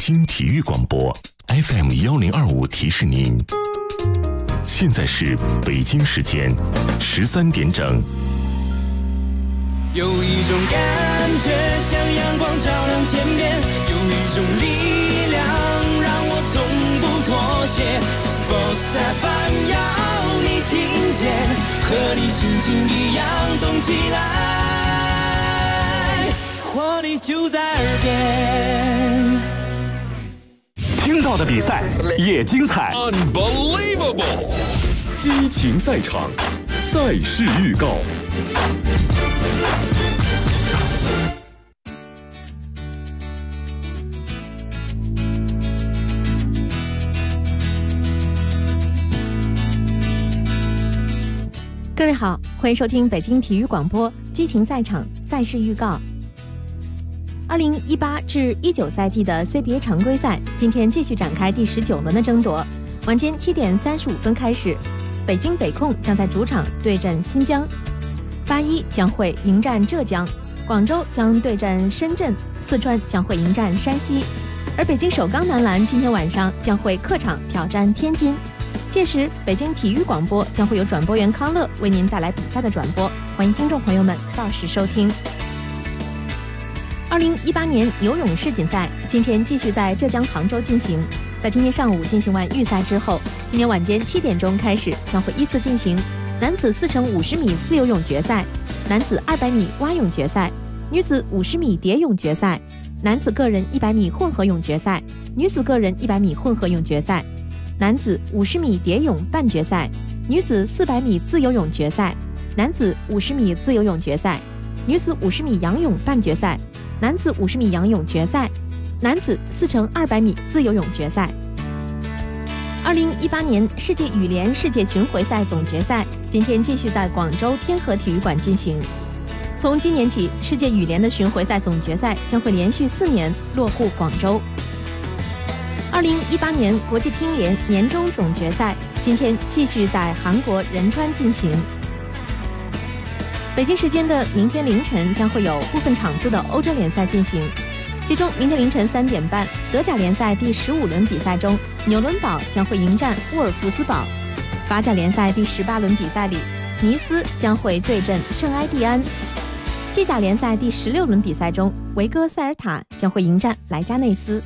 京体育广播 FM1025提示您，现在是北京时间13点整。 有一种感觉像阳光照亮天边，有一种力量让我从不妥协。Sports FM 要你听见，和你心情一样动起来，活力就在耳边。 听到的比赛也精彩 ，Unbelievable！ 激情赛场，赛事预告。 各位好，欢迎收听北京体育广播激情赛场赛事预告。2018至19赛季的 CBA 常规赛今天继续展开第19轮的争夺。晚间7点35分开始，北京北控将在主场对阵新疆，81将会迎战浙江，广州将对阵深圳，四川将会迎战山西，而北京首钢男篮今天晚上将会客场挑战天津。届时，北京体育广播将会有转播员康乐为您带来比赛的转播，欢迎听众朋友们到时收听。2018年游泳世锦赛今天继续在浙江杭州进行，在今天上午进行完预赛之后，今天晚间7点钟开始将会依次进行男子4×50米自由泳决赛、男子200米蛙泳决赛、女子50米蝶泳决赛、男子个人100米混合泳决赛、女子个人100米混合泳决赛、男子50米蝶泳半决赛、女子400米自由泳决赛、男子50米自由泳决赛、女子50米仰泳半决赛、男子50米仰泳决赛、男子4×200米自由泳决赛。2018年世界羽联世界巡回赛总决赛今天继续在广州天河体育馆进行。从今年起，世界羽联的巡回赛总决赛将会连续4年落户广州。2018年国际乒联年终总决赛今天继续在韩国仁川进行。北京时间的明天凌晨将会有部分场次的欧洲联赛进行，其中明天凌晨3点半，德甲联赛第15轮比赛中，纽伦堡将会迎战沃尔夫斯堡；法甲联赛第18轮比赛里，尼斯将会对阵圣埃蒂安；西甲联赛第16轮比赛中，维戈塞尔塔将会迎战莱加内斯。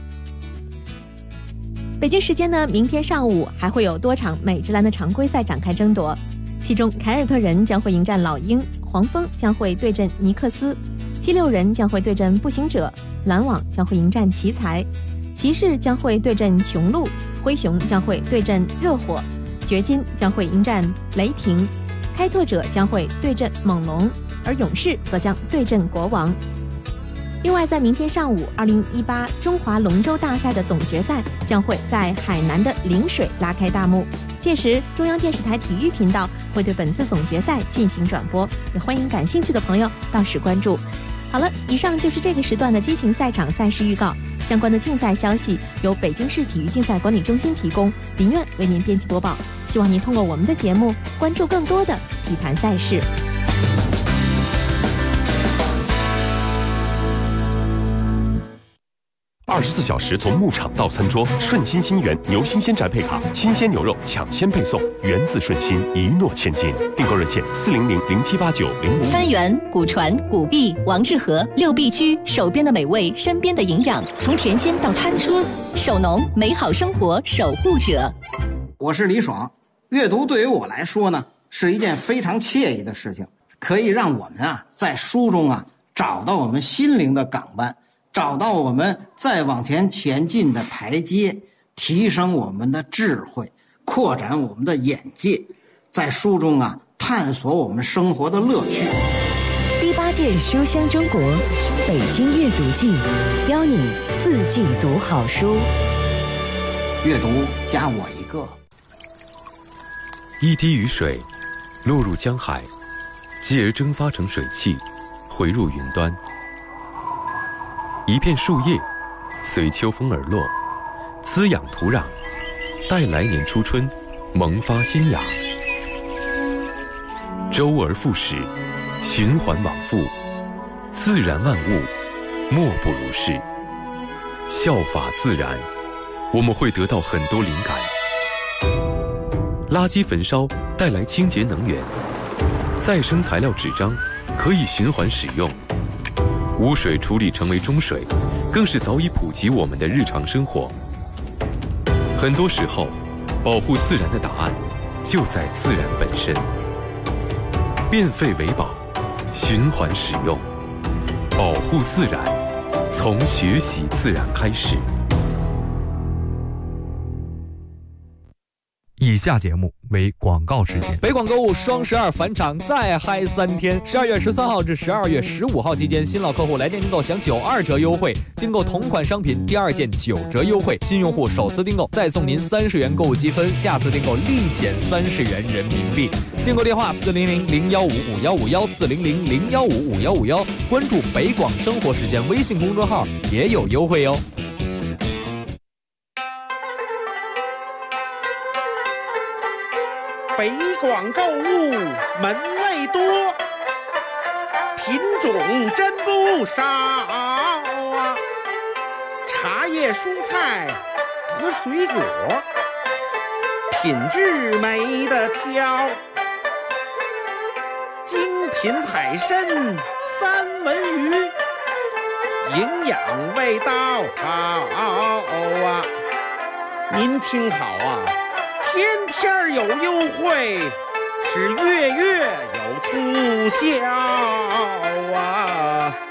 北京时间的明天上午还会有多场美职篮的常规赛展开争夺，其中凯尔特人将会迎战老鹰，黄蜂将会对阵尼克斯，76人将会对阵步行者，篮网将会迎战奇才，骑士将会对阵雄鹿，灰熊将会对阵热火，掘金将会迎战雷霆，开拓者将会对阵猛龙，而勇士则将对阵国王。另外，在明天上午，2018中华龙舟大赛的总决赛将会在海南的陵水拉开大幕。届时，中央电视台体育频道会对本次总决赛进行转播，也欢迎感兴趣的朋友到时关注。好了，以上就是这个时段的激情赛场赛事预告。相关的竞赛消息由北京市体育竞赛管理中心提供，林苑为您编辑播报。希望您通过我们的节目关注更多的体坛赛事。 24小时从牧场到餐桌，顺心新源牛新鲜宅配卡，新鲜牛肉抢先配送，源自顺心，一诺千金。订购热线400-0789-055。 三元、古传、古币、王致和6必居，手边的美味，身边的营养，从甜心到餐桌，手农美好生活守护者。 我是李爽。阅读对于我来说呢，是一件非常惬意的事情，可以让我们在书中找到我们心灵的港湾，找到我们再往前进的台阶，提升我们的智慧，扩展我们的眼界，在书中探索我们生活的乐趣。 第8届书香中国北京阅读季，邀你4季读好书。 阅读加我一个。 一滴雨水落入江海，继而蒸发成水汽，回入云端。一片树叶随秋风而落，滋养土壤，待来年初春萌发新芽。周而复始，循环往复，自然万物莫不如是。 效法自然，我们会得到很多灵感。垃圾焚烧带来清洁能源，再生材料纸张可以循环使用，污水处理成为中水，更是早已普及我们的日常生活。很多时候，保护自然的答案就在自然本身。变废为宝，循环使用，保护自然，从学习自然开始。 以下节目为广告时间。 北广购物双12返场再嗨3天，12月13号至12月15号期间，新老客户来电订购享92折优惠，订购同款商品第2件9折优惠，新用户首次订购再送您30元购物积分，下次订购立减30元人民币。订购电话400-015-5151，400-015-5151，关注北广生活时间微信公众号也有优惠哦。 北广购物门类多，品种真不少啊！茶叶、蔬菜和水果，品质没得挑。精品海参、三文鱼，营养味道好啊！您听好啊！天天有优惠，是月月有促销啊！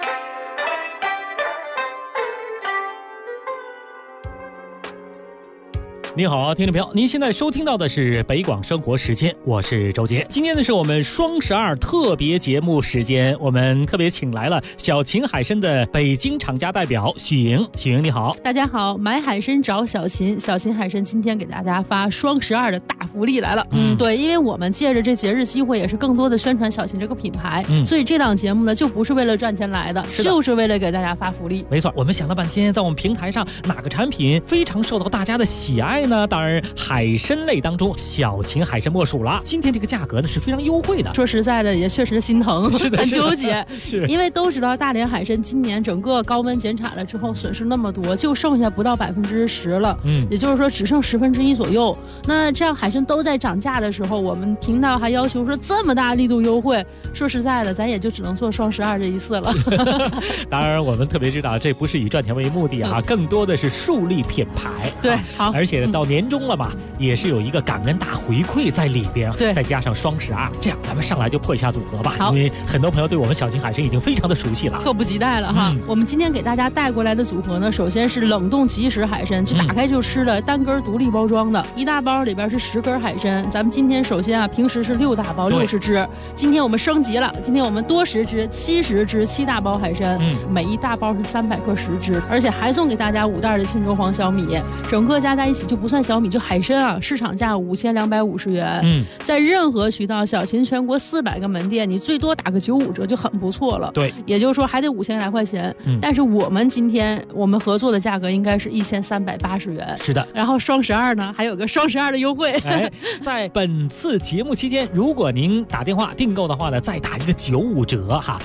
您好，听众朋友，您现在收听到的是北广生活时间，我是周杰。今天呢是我们双12特别节目时间，我们特别请来了小秦海参的北京厂家代表许莹。许莹你好。 大家好，买海参找小秦，小秦海参今天给大家发双12的大福利来了。对，因为我们借着这节日机会，也是更多的宣传小秦这个品牌，所以这档节目呢就不是为了赚钱来的，就是为了给大家发福利。 没错，我们想了半天，在我们平台上哪个产品非常受到大家的喜爱呢？当然海参类当中小秦海参莫属了。今天这个价格呢是非常优惠的， 说实在的也确实心疼，很纠结。 是因为都知道大连海参今年整个高温减产了之后损失那么多，就剩下不到10%了，也就是说只剩1/10左右。那这样海参都在涨价的时候，我们频道还要求说这么大力度优惠，说实在的咱也就只能做双12这一次了。 当然我们特别知道这不是以赚钱为目的啊，更多的是树立品牌。 对，好， 而且到年终了嘛，也是有一个感恩大回馈在里边， 对， 再加上双12，这样咱们上来就破一下组合吧。 好， 因为很多朋友对我们小秦海参已经非常的熟悉了， 迫不及待了哈。我们今天给大家带过来的组合呢，首先是冷冻即食海参，就打开就吃的，单根独立包装的，一大包里边是10根海参。咱们今天首先啊，平时是6大包60只，今天我们升级了，今天我们多10只70只7大包海参，每一大包是300克10只，而且还送给大家5袋的沁州黄小米，整个加在一起就不算小米，就海参啊，市场价5250元。在任何渠道，小秦全国400个门店，你最多打个95折就很不错了。 对， 也就是说还得5000来块钱。但是我们今天我们合作的价格应该是1380元。 是的， 然后双12呢还有个双12的优惠。 在本次节目期间，如果您打电话订购的话呢，再打一个95折哈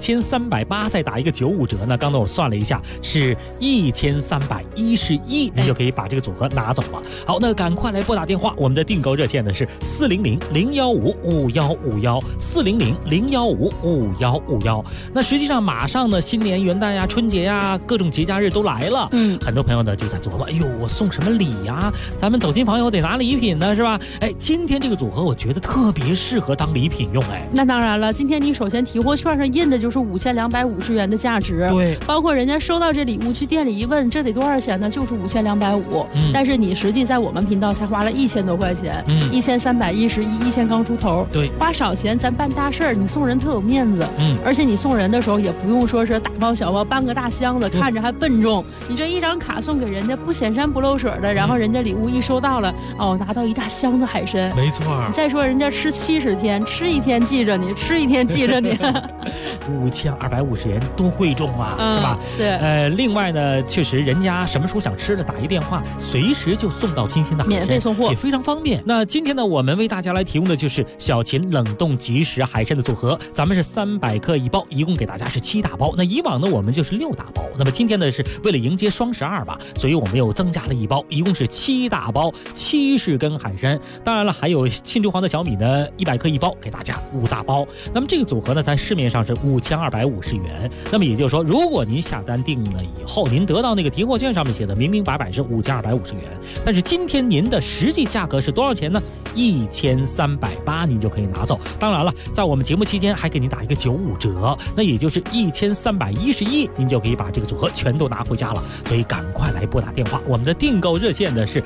，1380再打一个95折呢，刚才我算了一下是1311，您就可以把这个组合拿走了。好，那赶快来拨打电话，我们的订购热线呢是400-015-5151，400-015-5151。那实际上马上呢，新年元旦呀、春节呀，各种节假日都来了。很多朋友呢就在琢磨，哎呦，我送什么礼呀？咱们走亲访友得拿礼品呢，是吧？今天这个组合我觉得特别适合当礼品用。 那当然了，今天你首先提货券上印的就是5250元的价值， 对， 包括人家收到这礼物去店里一问，这得多少钱呢？就是5250，但是你实际在我们频道才花了1000多块钱，1311，1000刚出头， 对， 花少钱咱办大事儿，你送人特有面子，而且你送人的时候也不用说是大包小包搬个大箱子，看着还笨重，你这一张卡送给人家不显山不漏水的，然后人家礼物一收到了，拿到一大箱子海参， 没错。 再说人家吃70天，吃1天记着你，吃1天记着你 ，5250元多贵重啊，是吧？ 对， 另外呢，确实人家什么时候想吃的打一电话，随时就送到新鲜的海参， 免费送货， 也非常方便。那今天呢，我们为大家来提供的就是小秦冷冻即食海参的组合，咱们是300克一包，一共给大家是7大包。那以往呢，我们就是6大包。那么今天呢，是为了迎接双12吧，所以我们又增加了一包，一共是7大包，70根海参。当然了，还有沁珠黄的小米呢，100克一包，给大家5大包。那么这个组合呢，在市面上是5250元。那么也就是说，如果您下单定了以后，您得到那个提货券上面写的明明白白是5250元，但是今天您的实际价格是多少钱呢？1380，您就可以拿走。当然了，在我们节目期间还给您打一个95折，那也就是1311，您就可以把这个组合全都拿回家了。所以赶快来拨打电话，我们的订购热线呢是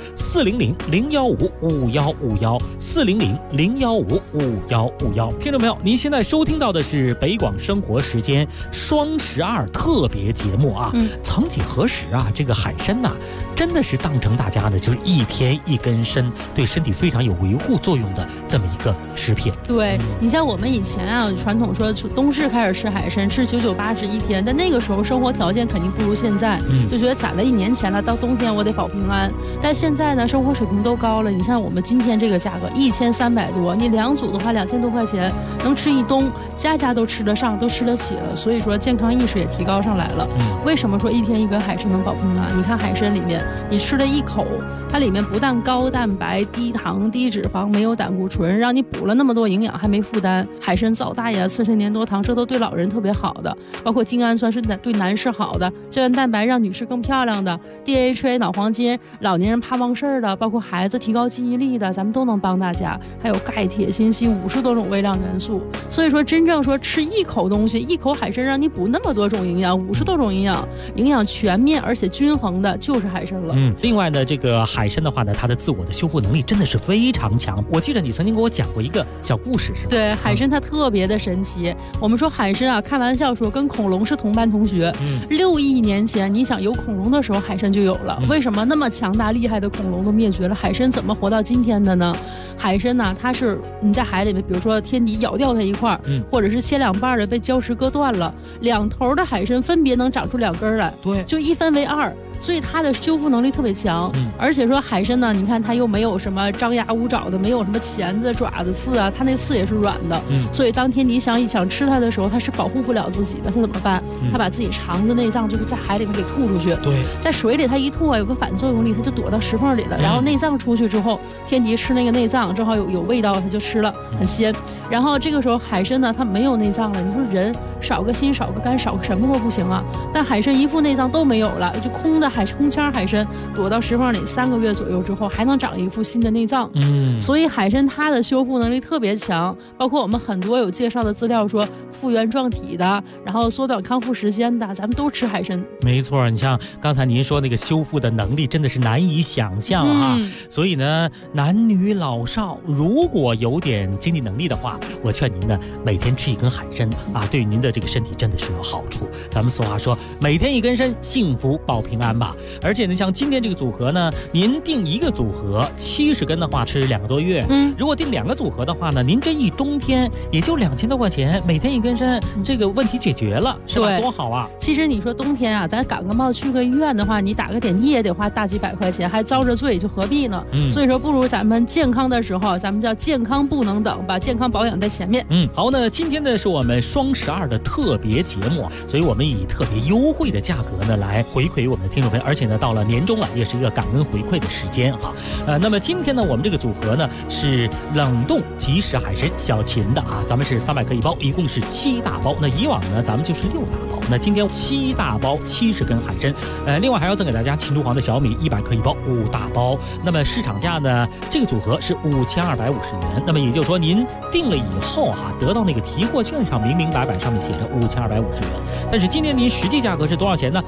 400-015-5151，400-015-5151。听众朋友，您现在收听到的是北广生活时间双12特别节目啊。曾几何时啊，这个海参呐，真的是当成大家呢就是一天一根参，对身体非常有维护作用的这么一个食品。 对，你像我们以前啊，传统说冬至开始吃海参，吃9980一天，但那个时候生活条件肯定不如现在，就觉得攒了1年钱了，到冬天我得保平安。但现在呢，生活水平都高了，你像我们今天这个价格1300多，你2组的话2000多块钱，能吃一冬，家家都吃得上，都吃得起了。所以说健康意识也提高上来了。为什么说一天一根海参能保平安？你看海参里面，你吃了一口，它里面不但高蛋白、低糖、低脂肪，没有胆固醇，让你补了那么多营养还没负担。海参皂苷呀、刺身粘多糖，这都对老人特别好的，包括精氨酸是对男士好的，胶原蛋白让女士更漂亮的， DHA 脑黄金，老年人怕忘事儿的，包括孩子提高记忆力的，咱们都能帮大家。还有钙、铁、锌、硒50多种微量元素。所以说真正说吃一口东西，一口海参让你补那么多种营养，50多种营养，营养全面而且均衡的就是海参了。 另外呢，这个海参的话呢，它的自我的修复能力真的是非常强。我记得你曾经给我讲过一个小故事，是吧？ 对，海参它特别的神奇。我们说海参啊，开玩笑说跟恐龙是同班同学。6亿年前，你想有恐龙的时候，海参就有了。为什么那么强大厉害的恐龙都灭绝了，海参怎么活到今天的呢？海参呢，它是你在海里面，比如说天敌咬掉它一块，或者是切2半的被礁石割断了，2头的海参分别能长出2根来，对，就一分为2。所以它的修复能力特别强，而且说海参呢，你看它又没有什么张牙舞爪的，没有什么钳子、爪子、刺啊，它那刺也是软的，所以当天敌想吃它的时候，它是保护不了自己的，它怎么办？它把自己肠子、内脏就是在海里面给吐出去，对，在水里它一吐啊，有个反作用力，它就躲到石缝里了，然后内脏出去之后，天敌吃那个内脏，正好有味道，它就吃了，很鲜。然后这个时候海参呢，它没有内脏了，你说人少个心、少个肝、少个什么都不行啊，但海参一副内脏都没有了，就空腔海参躲到石缝里3个月左右之后，还能长一副新的内脏。所以海参它的修复能力特别强，包括我们很多有介绍的资料说复原状体的，然后缩短康复时间的，咱们都吃海参。 没错，你像刚才您说那个修复的能力真的是难以想象啊。所以呢，男女老少如果有点经济能力的话，我劝您呢每天吃1根海参啊，对于您的这个身体真的是有好处。咱们俗话说，每天1根参，幸福保平安吧。而且呢，像今天这个组合呢，您订1个组合70根的话，吃2个多月。如果订2个组合的话呢，您这一冬天也就2000多块钱，每天1根参，这个问题解决了，是吧？多好啊！ 其实你说冬天啊，咱感个冒去个医院的话，你打个点滴也得花大几百块钱，还遭着罪，就何必呢？所以说不如咱们健康的时候，咱们叫健康不能等，把健康保养在前面。 好，那今天呢是我们双12的特别节目，所以我们以特别优惠的价格呢来回馈我们的听众朋友，而且呢到了年终了，也是一个感恩回馈的时间哈。那么今天呢，我们这个组合呢是冷冻即食海参小秦的啊，咱们是300克一包，一共是7大包。那以往呢咱们就是6大包，那今天7大包70根海参，另外还要赠给大家沁珠黄的小米100克一包，5大包。那么市场价呢，这个组合是5250元。那么也就是说，您订了以后哈，得到那个提货券上明明白白上面写着5250元，但是今天您实际价格是多少钱呢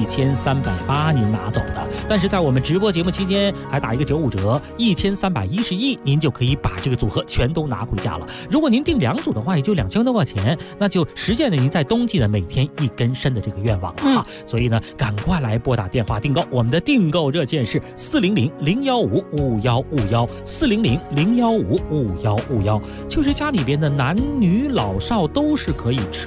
？1380您拿走的。但是在我们直播节目期间还打一个95折，1311，您就可以把这个组合全都拿回家了。如果您订2组的话，也就2000多块钱，那就实现了您在冬季的每天1根参的这个愿望了哈。所以呢，赶快来拨打电话订购，我们的订购热线是400-015-5151，400-015-5151，就是家里边的男女老少都是可以吃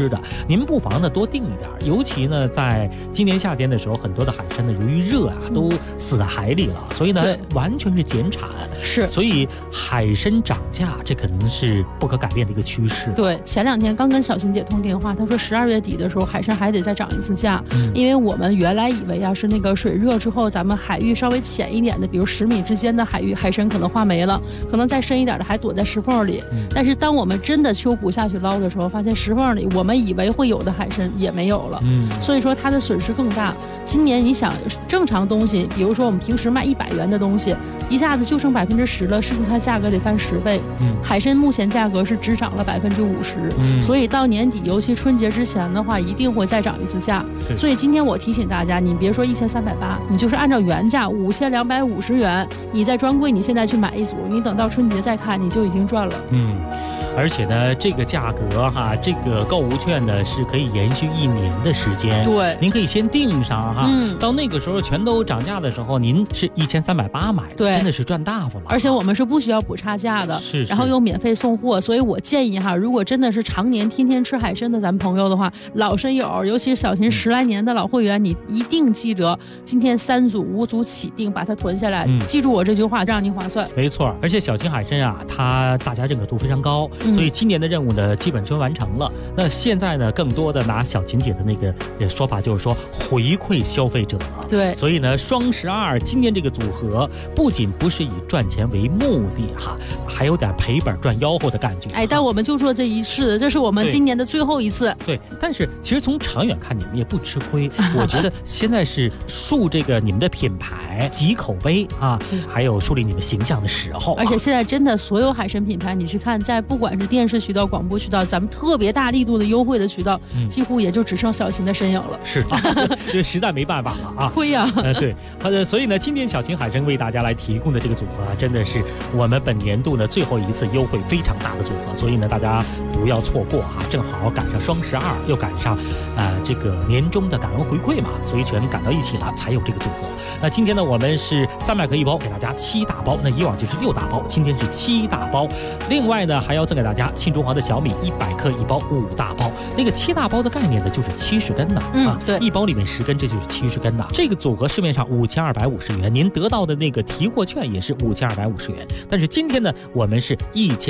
吃的。您不妨呢多订一点，尤其呢在今年夏天的时候，很多的海参呢由于热啊都死在海里了，所以呢完全是减产。 是， 所以海参涨价，这可能是不可改变的一个趋势。 对，前2天刚跟小琴姐通电话，她说12月底的时候海参还得再涨一次价，因为我们原来以为是那个水热之后，咱们海域稍微浅一点的，比如10米之间的海域海参可能化没了，可能再深一点的还躲在石缝里。但是当我们真的秋捕下去捞的时候，发现石缝里我们以为会有的海参也没有了，所以说它的损失更大。今年你想正常东西，比如说我们平时卖100元的东西，一下子就剩10%了，是不是它价格得翻10倍？海参目前价格是只涨了50%，所以到年底，尤其春节之前的话，一定会再涨一次价。所以今天我提醒大家，你别说1380，你就是按照原价5250元，你在专柜你现在去买一组，你等到春节再看，你就已经赚了。 而且呢，这个价格哈，这个购物券呢是可以延续1年的时间。 对， 您可以先订上哈，到那个时候全都涨价的时候，您是1380买， 对， 真的是赚大发了。 而且我们是不需要补差价的， 是， 然后又免费送货，所以我建议哈，如果真的是常年天天吃海参的咱们朋友的话，老参友，尤其是小琴10来年的老会员，你一定记得今天3组5组起订，把它囤下来，记住我这句话，让你划算。 没错，而且小琴海参啊，它大家认可度非常高。所以今年的任务呢，基本就完成了。那现在呢，更多的拿小琴姐的那个说法，就是说回馈消费者。 对， 所以呢，双12今年这个组合不仅不是以赚钱为目的哈，还有点赔本赚吆喝的感觉。 但我们就做这一次，这是我们今年的最后一次。 对，但是其实从长远看，你们也不吃亏。我觉得现在是树这个你们的品牌、集口碑啊，还有树立你们形象的时候。 而且现在真的所有海参品牌，你去看，在不管是电视渠道、广播渠道，咱们特别大力度的优惠的渠道，几乎也就只剩小琴的身影了。 是，这实在没办法了啊， 亏呀。 对，所以呢，今天小琴海参为大家来提供的这个组合，真的是我们本年度呢最后一次优惠非常大的组合，所以呢，大家不要错过哈，正好赶上双12，又赶上这个年终的感恩回馈嘛，所以全赶到一起了，才有这个组合。那今天呢，我们是300克1包，给大家7大包，那以往就是6大包，今天是7大包。另外呢，还要赠给大家庆中华的小米100克1包5大包。那个7大包的概念呢，就是70根的对 ，1包里面10根，这就是70根的。这个组合市面上5250元，您得到的那个提货券也是5250元。但是今天呢，我们是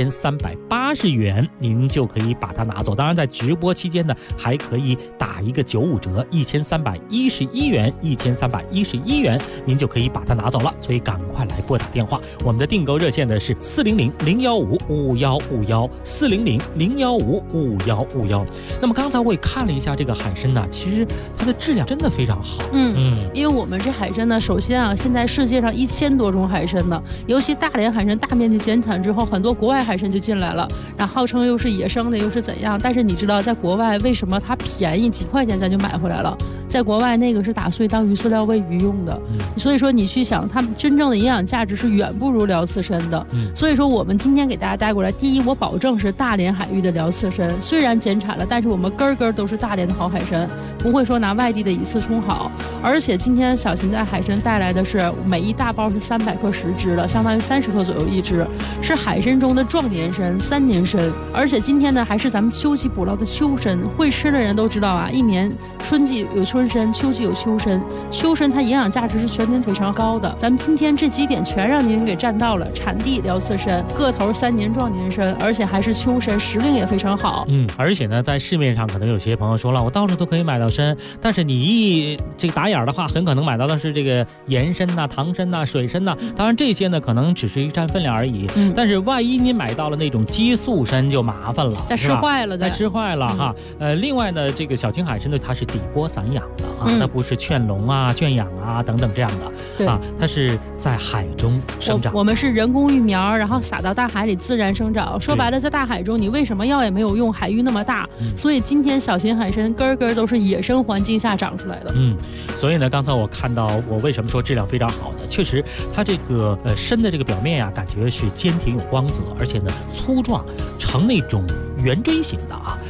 1380元，您就可以把它拿走。当然，在直播期间呢，还可以打一个95折，1311元，1311元，您就可以把它拿走了。所以赶快来拨打电话，我们的订购热线呢是400-015-5151，400-015-5151。那么刚才我也看了一下这个海参呢，其实它的质量真的非常好。 因为我们这海参呢，首先啊，现在世界上1000多种海参呢，尤其大连海参大面积减产之后，很多国外海参就进来了，然后号称又是野生的，又是怎样？但是你知道，在国外为什么它便宜几块钱咱就买回来了？在国外那个是打碎当鱼饲料喂鱼用的，所以说你去想，它真正的营养价值是远不如辽刺参的。所以说我们今天给大家带过来，第一，我保证是大连海域的辽刺参，虽然减产了，但是我们根根都是大连的好海参，不会说拿外地的以次充好。而且今天小琴在海参带来的是每一大包是300克10只的，相当于30克左右一只，是海参中的壮年参、3年参。而且今天呢，还是咱们秋季捕捞的秋参，会吃的人都知道啊，一年春季有春参，秋季有秋参，秋参它营养价值是全年非常高的。咱们今天这几点全让您给占到了，产地辽刺参，个头3年壮年参，而且还是秋参，时令也非常好。 而且呢，在市面上可能有些朋友说了，我到处都可以买到参，但是你这个打眼的话，很可能买到的是这个盐参呐、糖参呐、水参呐。当然这些呢，可能只是一占分量而已。但是万一你买到了那种激素参就麻烦了， 再吃坏了， 哈。另外呢，这个小琴海参呢，它是底波散养的啊，它不是圈笼啊、圈养啊等等这样的啊，它是在海中生长。 我们是人工育苗，然后撒到大海里自然生长。说白了，在大海中你为什么药也没有用？海域那么大，所以今天小琴海参根根都是野生环境下长出来的。 所以呢，刚才我看到，我为什么说质量非常好呢？确实，它这个参的这个表面呀，感觉是坚挺有光泽，而且呢粗壮，呈那种圆锥形的啊。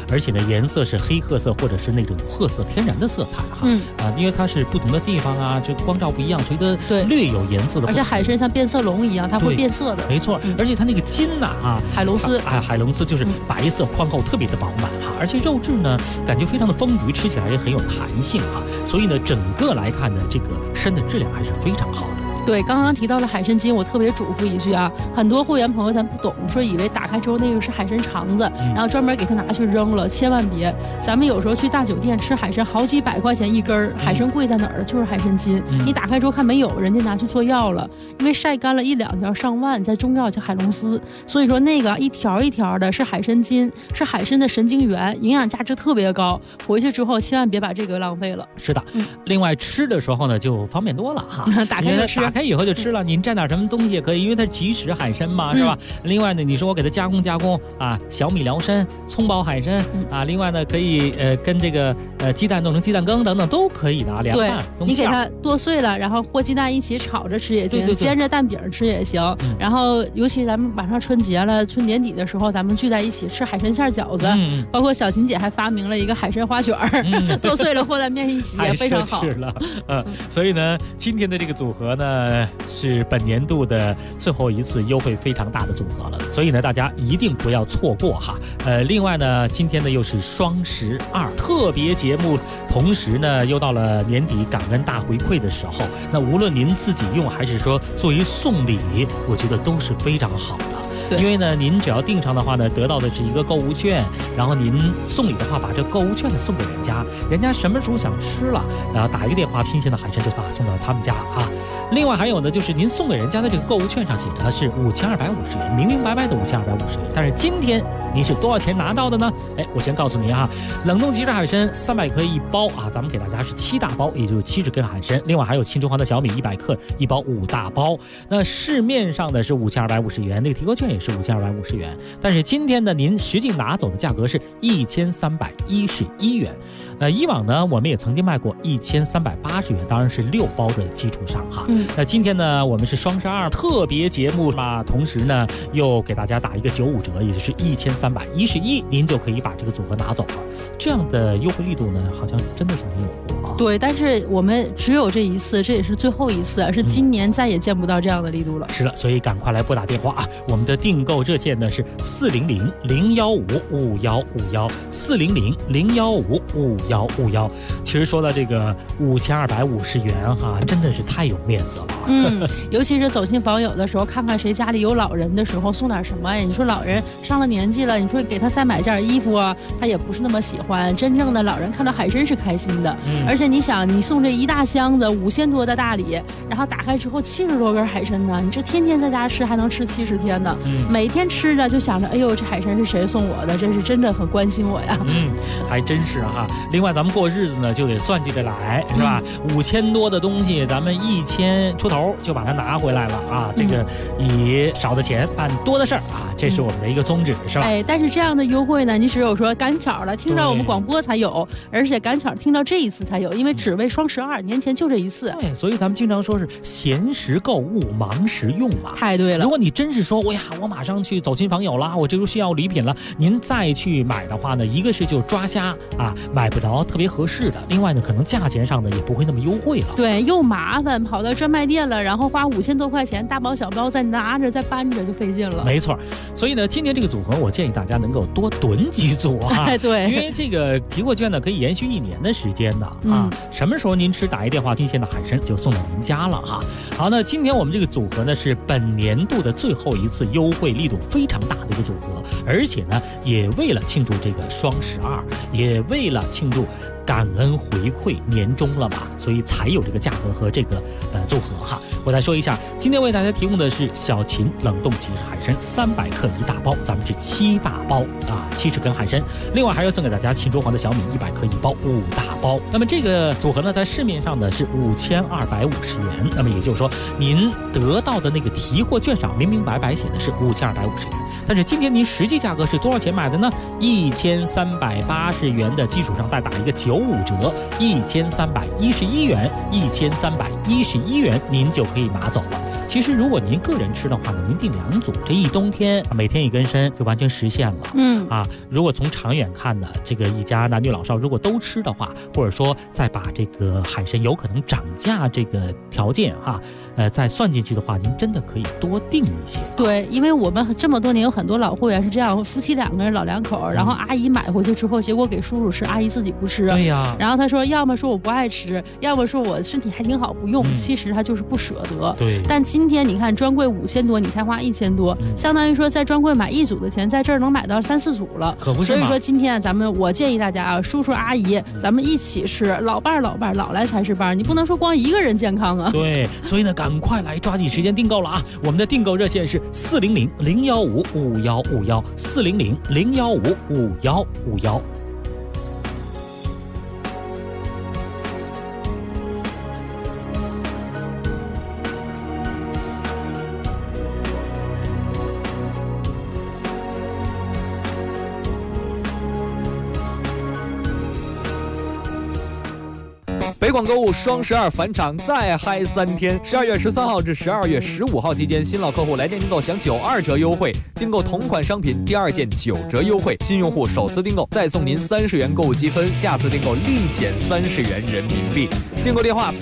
而且呢颜色是黑褐色或者是那种褐色天然的色彩哈。因为它是不同的地方啊，这光照不一样，所以它略有颜色的。 而且海参像变色龙一样，它会变色的。 没错，而且它那个筋呐海龙丝， 海龙丝就是白色宽厚，特别的饱满哈，而且肉质呢感觉非常的丰腴，吃起来也很有弹性哈。所以呢，整个来看呢，这个参的质量还是非常好的。 对，刚刚提到了海参筋，我特别嘱咐一句啊，很多会员朋友咱不懂，说以为打开之后那个是海参肠子，然后专门给它拿去扔了，千万别。咱们有时候去大酒店吃海参，好几百块钱一根儿，海参贵在哪儿？就是海参筋。你打开之后看没有，人家拿去做药了，因为晒干了1、2条上万，在中药叫海龙丝，所以说那个一条一条的是海参筋，是海参的神经元，营养价值特别高。回去之后千万别把这个浪费了。 是的，另外吃的时候呢就方便多了哈， 打开就吃。 打开以后就吃了，您蘸点什么东西也可以，因为它是即食海参嘛，是吧？另外呢，你说我给它加工啊，小米辽参、葱爆海参啊，另外呢可以跟这个鸡蛋弄成鸡蛋羹等等都可以的啊，凉拌。 对，你给它剁碎了，然后和鸡蛋一起炒着吃也行，煎着蛋饼吃也行。然后尤其咱们马上春节了，年底的时候咱们聚在一起吃海参馅饺子，包括小琴姐还发明了一个海参花卷剁碎了和在面一起也非常好。 太奢侈了，所以呢，今天的这个组合呢是本年度的最后一次优惠非常大的组合了，所以呢大家一定不要错过哈。另外呢，今天呢又是双12特别节目，同时呢又到了年底感恩大回馈的时候，那无论您自己用还是说作为送礼，我觉得都是非常好的。因为呢，您只要订上的话呢，得到的是一个购物券，然后您送礼的话，把这购物券呢送给人家，人家什么时候想吃了，然后打一个电话，新鲜的海参就送到他们家啊。另外还有呢，就是您送给人家的这个购物券上写的是5250元，明明白白的5250元，但是今天您是多少钱拿到的呢？我先告诉您哈，冷冻即食海参300克1包啊，咱们给大家是7大包，也就是70根海参，另外还有青城黄的小米100克1包5大包。那市面上的是5250元，那个提购券也是5250元，但是今天呢，您实际拿走的价格是1311元。以往呢，我们也曾经卖过1380元，当然是6包的基础上哈。那今天呢，我们是双12特别节目嘛，同时呢又给大家打一个95折，也就是1311，您就可以把这个组合拿走了。这样的优惠力度呢，好像真的是没有过啊。 对，但是我们只有这一次，这也是最后一次，是今年再也见不到这样的力度了。 是的，所以赶快来拨打电话啊！我们的订购热线呢是400-015-515，400-015-515。其实说到这个5250元哈，真的是太有面子了。 尤其是走亲访友的时候，看看谁家里有老人的时候，送点什么呀？你说老人上了年纪了，你说给他再买件衣服啊，他也不是那么喜欢。真正的老人看到海参是开心的，而且你想，你送这一大箱子5000多的大礼，然后打开之后70多根海参呢，你这天天在家吃还能吃70天呢。每天吃着就想着，哎呦，这海参是谁送我的？这是真的很关心我呀。 还真是哈。另外咱们过日子呢就得算计着来，是吧？5000多的东西，咱们1000出头就把它拿回来了啊！这个以少的钱办多的事儿啊，这是我们的一个宗旨，是吧？ 但是这样的优惠呢，你只有说赶巧了听到我们广播才有，而且赶巧听到这一次才有，因为只为双12，年前就这一次。 对，所以咱们经常说是闲时购物，忙时用嘛。 太对了。 如果你真是说，我马上去走亲访友啦，我这时候需要礼品了，您再去买的话呢，一个是就抓瞎啊，买不着特别合适的；另外呢，可能价钱上呢也不会那么优惠了。 对，又麻烦，跑到专卖店了，然后花5000多块钱，大包小包再拿着再搬着就费劲了。 没错，所以呢，今天这个组合我建议大家能够多囤几组啊。 对， 因为这个提货券呢可以延续1年的时间的啊。什么时候您吃打一电话，新鲜的海参就送到您家了哈。好，那今天我们这个组合呢是本年度的最后一次优惠力度非常大的一个组合，而且呢也为了庆祝这个双12，也为了庆祝感恩回馈年终了嘛，所以才有这个价格和这个组合哈。我再说一下，今天为大家提供的是小秦冷冻即食海参300克1大包，咱们是7大包啊，70根海参。另外还要赠给大家秦中皇的小米100克1包5大包。那么这个组合呢，在市面上呢是5250元，那么也就是说，您得到的那个提货券上明明白白写的是5250元，但是今天您实际价格是多少钱买的呢？1380元的基础上再打一个95折，1311元，1311元，您您就可以拿走了。其实如果您个人吃的话呢，您订2组，这一冬天每天1根参就完全实现了。如果从长远看呢，这个一家男女老少如果都吃的话，或者说再把这个海参有可能涨价这个条件再算进去的话，您真的可以多订一些。 对，因为我们这么多年有很多老会员是这样，夫妻2个人老2口，然后阿姨买回去之后，结果给叔叔吃，阿姨自己不吃。 对呀。 然后他说，要么说我不爱吃，要么说我身体还挺好不用。其实他就是不舍得。 对。 但今天你看专柜5000多，你才花1000多，相当于说在专柜买1组的钱，在这儿能买到3、4组了。 可不是所以说今天我建议大家叔叔阿姨，咱们一起吃，老伴老来才是伴，你不能说光一个人健康啊。 对，所以呢，赶快来抓紧时间订购了啊！我们的订购热线是400-015-5151，400-015-5151。北广购物双12返场再嗨3天，12月13号至12月15号期间，新老客户来电订购享92折优惠，订购同款商品第2件9折优惠，新用户首次订购再送您30元购物积分，下次订购立减30元人民币。订购电话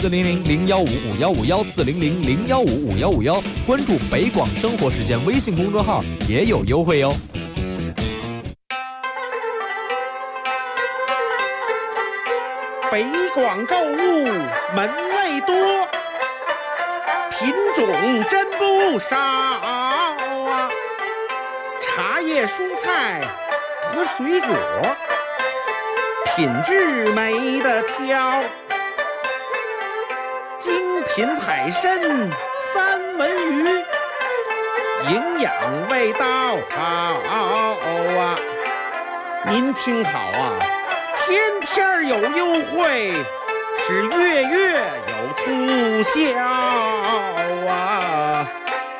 400-015-5151，400-015-5151，关注北广生活时间微信公众号也有优惠哦。 北广购物门类多，品种真不少啊！茶叶、蔬菜和水果，品质没得挑。精品海参、三文鱼，营养味道好啊！您听好啊！天天有优惠，是月月有促销啊！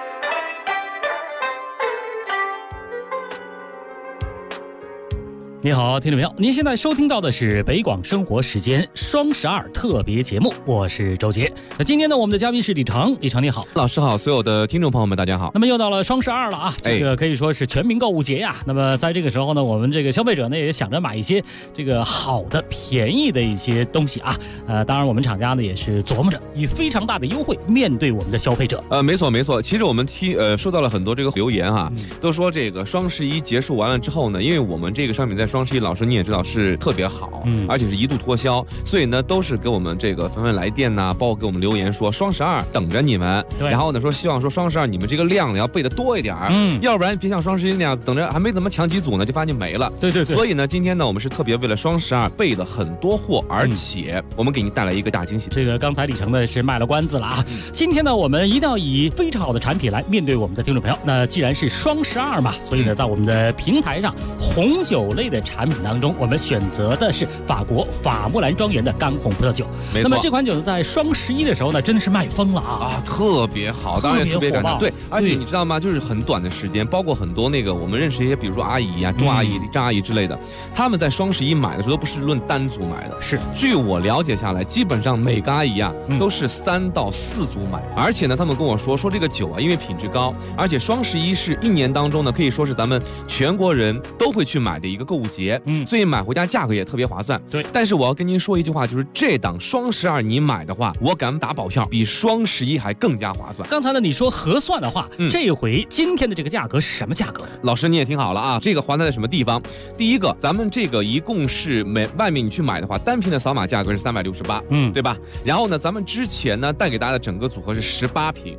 你好，听众朋友，您现在收听到的是北广生活时间双12特别节目，我是周杰。那今天呢，我们的嘉宾是李成，李成你好， 老师好，所有的听众朋友们大家好。 那么又到了双12了啊，这个可以说是全民购物节呀。那么在这个时候呢，我们这个消费者呢也想着买一些这个好的、便宜的一些东西啊。当然我们厂家呢也是琢磨着以非常大的优惠面对我们的消费者。 没错，其实我们收到了很多这个留言哈，都说这个双11结束完了之后呢，因为我们这个商品在双11，老师你也知道是特别好，而且是1度脱销，所以呢都是给我们这个纷纷来电呐，包括给我们留言说双12等着你们，然后呢说希望说双12你们这个量呢要备的多一点，要不然别像双11那样等着还没怎么抢几组呢就发现没了。 对， 所以呢今天呢我们是特别为了双12备了很多货，而且我们给你带来一个大惊喜。 这个刚才李成呢是卖了关子了啊，今天呢我们一定要以非常好的产品来面对我们的听众朋友。那既然是双12嘛，所以呢在我们的平台上红酒类的产品当中，我们选择的是法国法木兰庄园的干红葡萄酒。 没错， 那么这款酒呢，在双11的时候呢，真的是卖疯了啊， 特别好，当然也特别感动。对，而且你知道吗？就是很短的时间，包括很多那个我们认识一些，比如说阿姨啊、杜阿姨、张阿姨之类的，他们在双11买的时候都不是论单组买的， 是据我了解下来，基本上每个阿姨啊都是3到4组买，而且呢，他们跟我说这个酒啊，因为品质高，而且双11是1年当中呢，可以说是咱们全国人都会去买的一个购物节，所以买回家价格也特别划算。 对， 但是我要跟您说一句话，就是这档双12你买的话，我敢打保票，比双11还更加划算。 刚才呢你说合算的话，这回今天的这个价格是什么价格？ 老师你也听好了啊，这个划算在什么地方？第一个，咱们这个一共是外面你去买的话，单瓶的扫码价格是368，对吧？然后呢，咱们之前呢带给大家的整个组合是18瓶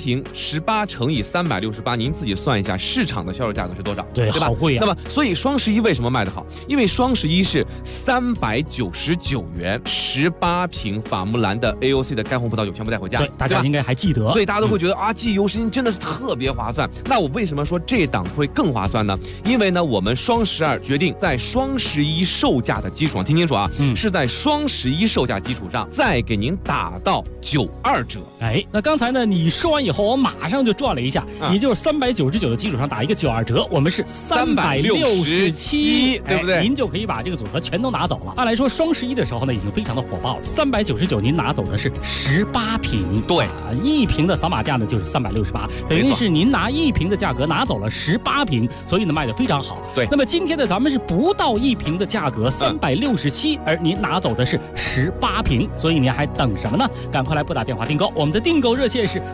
，18乘以368，您自己算一下市场的销售价格是多少？ 对吧？好贵啊。 那么所以双11为什么卖得好？因为双11是399元，18瓶法木兰的 AOC 的干红葡萄酒全部带回家， 对，大家应该还记得， 所以大家都会觉得记忆犹新，真的是特别划算。那我为什么说这档会更划算呢？因为呢，我们双12决定在双11售价的基础上，听清楚啊，是在双11售价基础上再给您打到92折。 那刚才呢你说完以后，我马上就转了一下，也就是399的基础上打一个92折，我们是367 一，对不对？ 您就可以把这个组合全都拿走了。按来说，双11的时候呢，已经非常的火爆了。399您拿走的是18瓶， 对 ，1瓶的扫码价呢就是368，等于是您拿1瓶的价格拿走了18瓶，所以呢卖得非常好。 对， 那么今天的咱们是不到1瓶的价格367，而您拿走的是18瓶，所以您还等什么呢？赶快来拨打电话订购，我们的订购热线是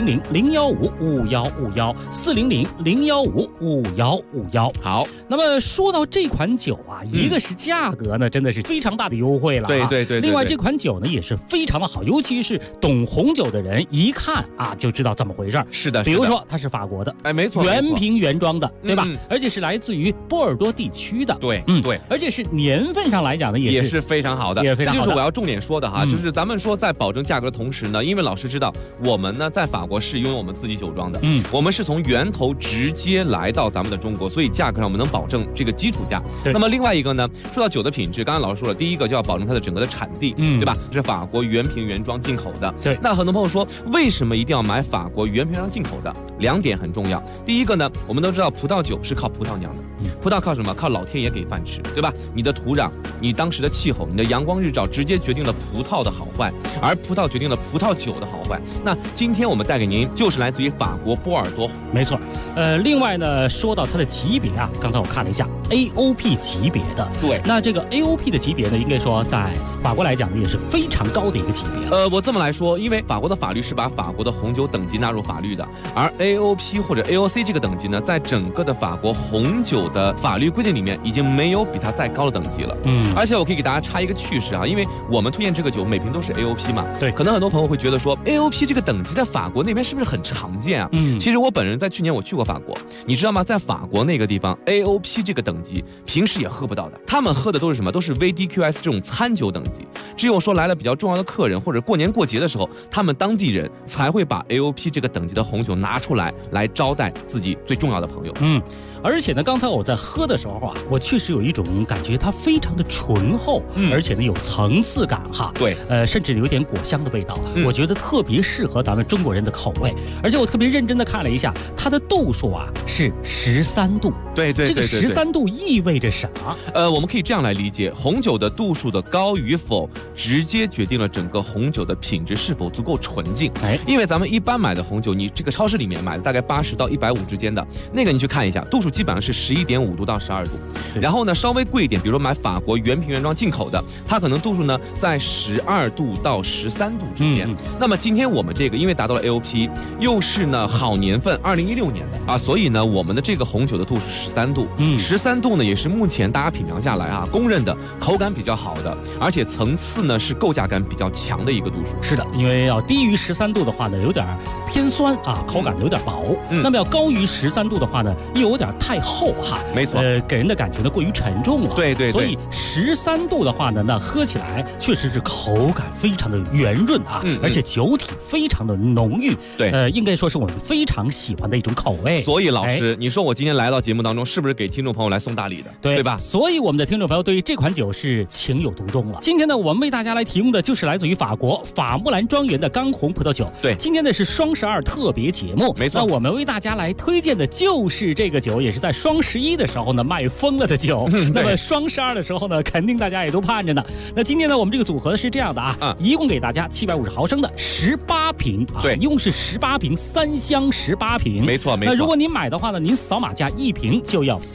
400-015-5151，400-015-5151。 好， 那么说到这款酒啊，一个是价格呢，真的是非常大的优惠了。 对。 另外这款酒呢也是非常的好，尤其是懂红酒的人一看啊就知道怎么回事。 是的， 比如说它是法国的， 没错， 原瓶原装的，对吧？而且是来自于波尔多地区的。 对，对， 而且是年份上来讲呢，也是非常好的， 也非常好的。 这就是我要重点说的哈，就是咱们说在保证价格的同时呢，因为老师知道我们呢在法国是拥有我们自己酒庄的，我们是从源头直接来到咱们的中国，所以价格上我们能保证这个基础价。那么另外一个呢，说到酒的品质，刚才老师说了，第一个就要保证它的整个的产地，对吧？这是法国原瓶原装进口的。 对， 那很多朋友说，为什么一定要买法国原瓶原装进口的？2点很重要。第一个呢，我们都知道葡萄酒是靠葡萄酿的，葡萄靠什么？靠老天爷给饭吃，对吧？你的土壤、你当时的气候、你的阳光日照，直接决定了葡萄的好坏，而葡萄决定了葡萄酒的好坏。那今天我们带给您就是来自于法国波尔多， 没错。另外呢，说到它的级别啊，刚才我看了一下 AOP 级别的， 对， 那这个 AOP 的级别呢，应该说在法国来讲呢，也是非常高的一个级别。 我这么来说，因为法国的法律是把法国的红酒等级纳入法律的，而 AOP 或者 AOC 这个等级呢，在整个的法国红酒的法律规定里面，已经没有比它再高的等级了。而且我可以给大家插一个趣事啊，因为我们推荐这个酒每瓶都是 AOP 嘛， 对， 可能很多朋友会觉得说 AOP 这个等级在法国那边是不是很常见啊？其实我本人在去年我去过法国，你知道吗？在法国那个地方 AOP 这个等级平时也喝不到的，他们喝的都是什么？都是 VDQS 这种餐酒等级，只有说来了比较重要的客人或者过年过节的时候，他们当地人才会把 AOP 这个等级的红酒拿出来招待自己最重要的朋友。 而且呢，刚才我在喝的时候啊，我确实有一种感觉，它非常的醇厚，而且呢有层次感哈。 对， 甚至有点果香的味道，我觉得特别适合咱们中国人的口味。而且我特别认真的看了一下，它的度数啊是13度。 对， 这个13度意味着什么？ 我们可以这样来理解，红酒的度数的高与否，直接决定了整个红酒的品质是否足够纯净。因为咱们一般买的红酒，你这个超市里面买的大概80到150之间的那个，你去看一下，度数基本上是11.5度到12度。然后呢，稍微贵一点，比如说买法国原瓶原装进口的，它可能度数呢在12度到13度之间。那么今天我们这个因为达到了 AOP， 又是呢好年份2016年的啊，所以呢我们的这个红酒的度数13度，13度呢也是目前大家品尝下来啊公认的口感比较好的，而且层次呢是构架感比较强的一个度数。 是的，因为要低于13度的话呢，有点偏酸啊，口感有点薄。那么要高于13度的话呢，又有点太厚哈。 没错， 给人的感觉呢过于沉重了。 对， 所以13度的话呢，那喝起来确实是口感非常的圆润啊，而且酒体非常的浓郁。 对， 应该说是我们非常喜欢的一种口味。 所以老师，你说我今天来到节目当中，是不是给听众朋友来送大礼的？对吧？ 所以我们的听众朋友对于这款酒是情有独钟了。今天呢，我们为大家来提供的就是来自于法国法穆兰庄园的刚红葡萄酒。 对， 今天呢是双12特别节目， 没错。 那我们为大家来推荐的就是这个酒，也是在双11的时候呢卖疯了的酒。那么双12的时候呢，肯定大家也都盼着呢。那今天呢，我们这个组合是这样的啊，一共给大家750毫升的18瓶， 对， 一共是18瓶，3箱18瓶， 没错。 那如果您买的话呢，您扫码价1瓶就要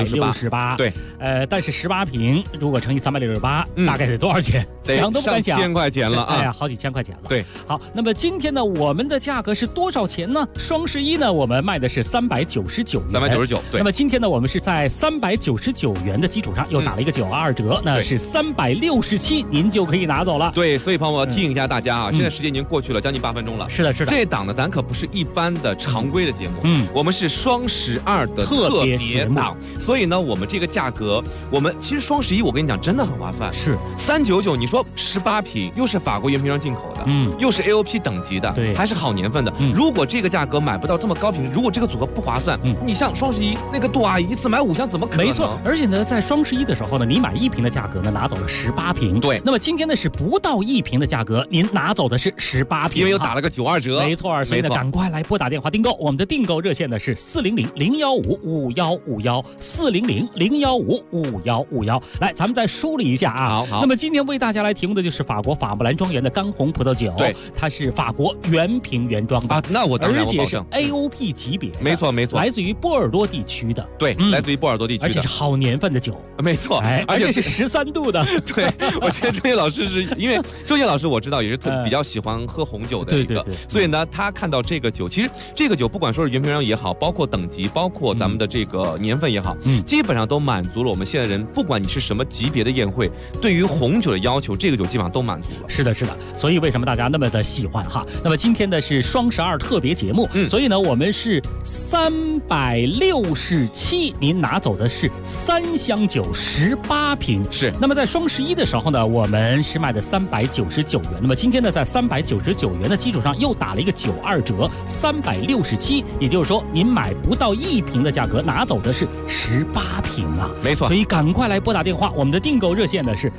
368， 对， 但是18瓶如果乘以368，大概得多少钱？想都不敢想， 上千块钱了啊！ 哎呀，好几千块钱了。 对， 好，那么今天呢，我们的价格是多少钱呢？双11呢，我们卖的是399元 ，399。对， 那么今天呢，我们是在399元的基础上又打了一个92折，那是367，您就可以拿走了。 对，所以朋友们提醒一下大家啊，现在时间已经过去了将近8分钟了。 是的。 这档呢，咱可不是一般的常规的节目，我们是双12的特别档，所以呢，我们这个价格，我们其实双11我跟你讲真的很划算， 是 399，你说18瓶又是法国原瓶装进口的，又是 AOP 等级的， 对， 还是好年份的。如果这个价格买不到这么高品质，如果这个组合不划算，你像双11 奇，那个杜阿姨一次买5箱怎么可能？ 没错，而且呢，在双11的时候呢，你买1瓶的价格呢拿走了18瓶。 对， 那么今天呢是不到1瓶的价格，您拿走的是18瓶， 因为又打了个92折。 没错，所以呢赶快来拨打电话订购，我们的订购热线呢是400-015-5151，400-015-5151。来，咱们再梳理一下啊。 好。 那么今天为大家来提供的就是法国法布兰庄园的干红葡萄酒， 对， 它是法国原瓶原装的啊，那我当然而且是 AOP 级别， 没错， 来自于波尔多地区的， 对，来自于波尔多地区的， 而且是好年份的酒， 没错， 而且是13度的。 对，我觉得周杰老师是因为周杰老师我知道也是比较喜欢喝红酒的一个，所以呢，他看到这个酒，其实这个酒不管说是原瓶原装也好，包括等级，包括咱们的这个年份也好，基本上都满足了我们现在人，不管你是什么级别的宴会，对于红酒的要求，这个酒基本上都满足了。 是的，是的，所以为什么大家那么的喜欢哈？那么今天的是双12特别节目，所以呢，我们是367，您拿走的是3箱酒18瓶。 是。 那么在双11的时候呢，我们是卖的399元。那么今天呢，在399元的基础上又打了一个92折，367，也就是说您买不到1瓶的价格，拿走的是18瓶啊。 没错。 所以赶快来拨打电话，我们的订购热线呢是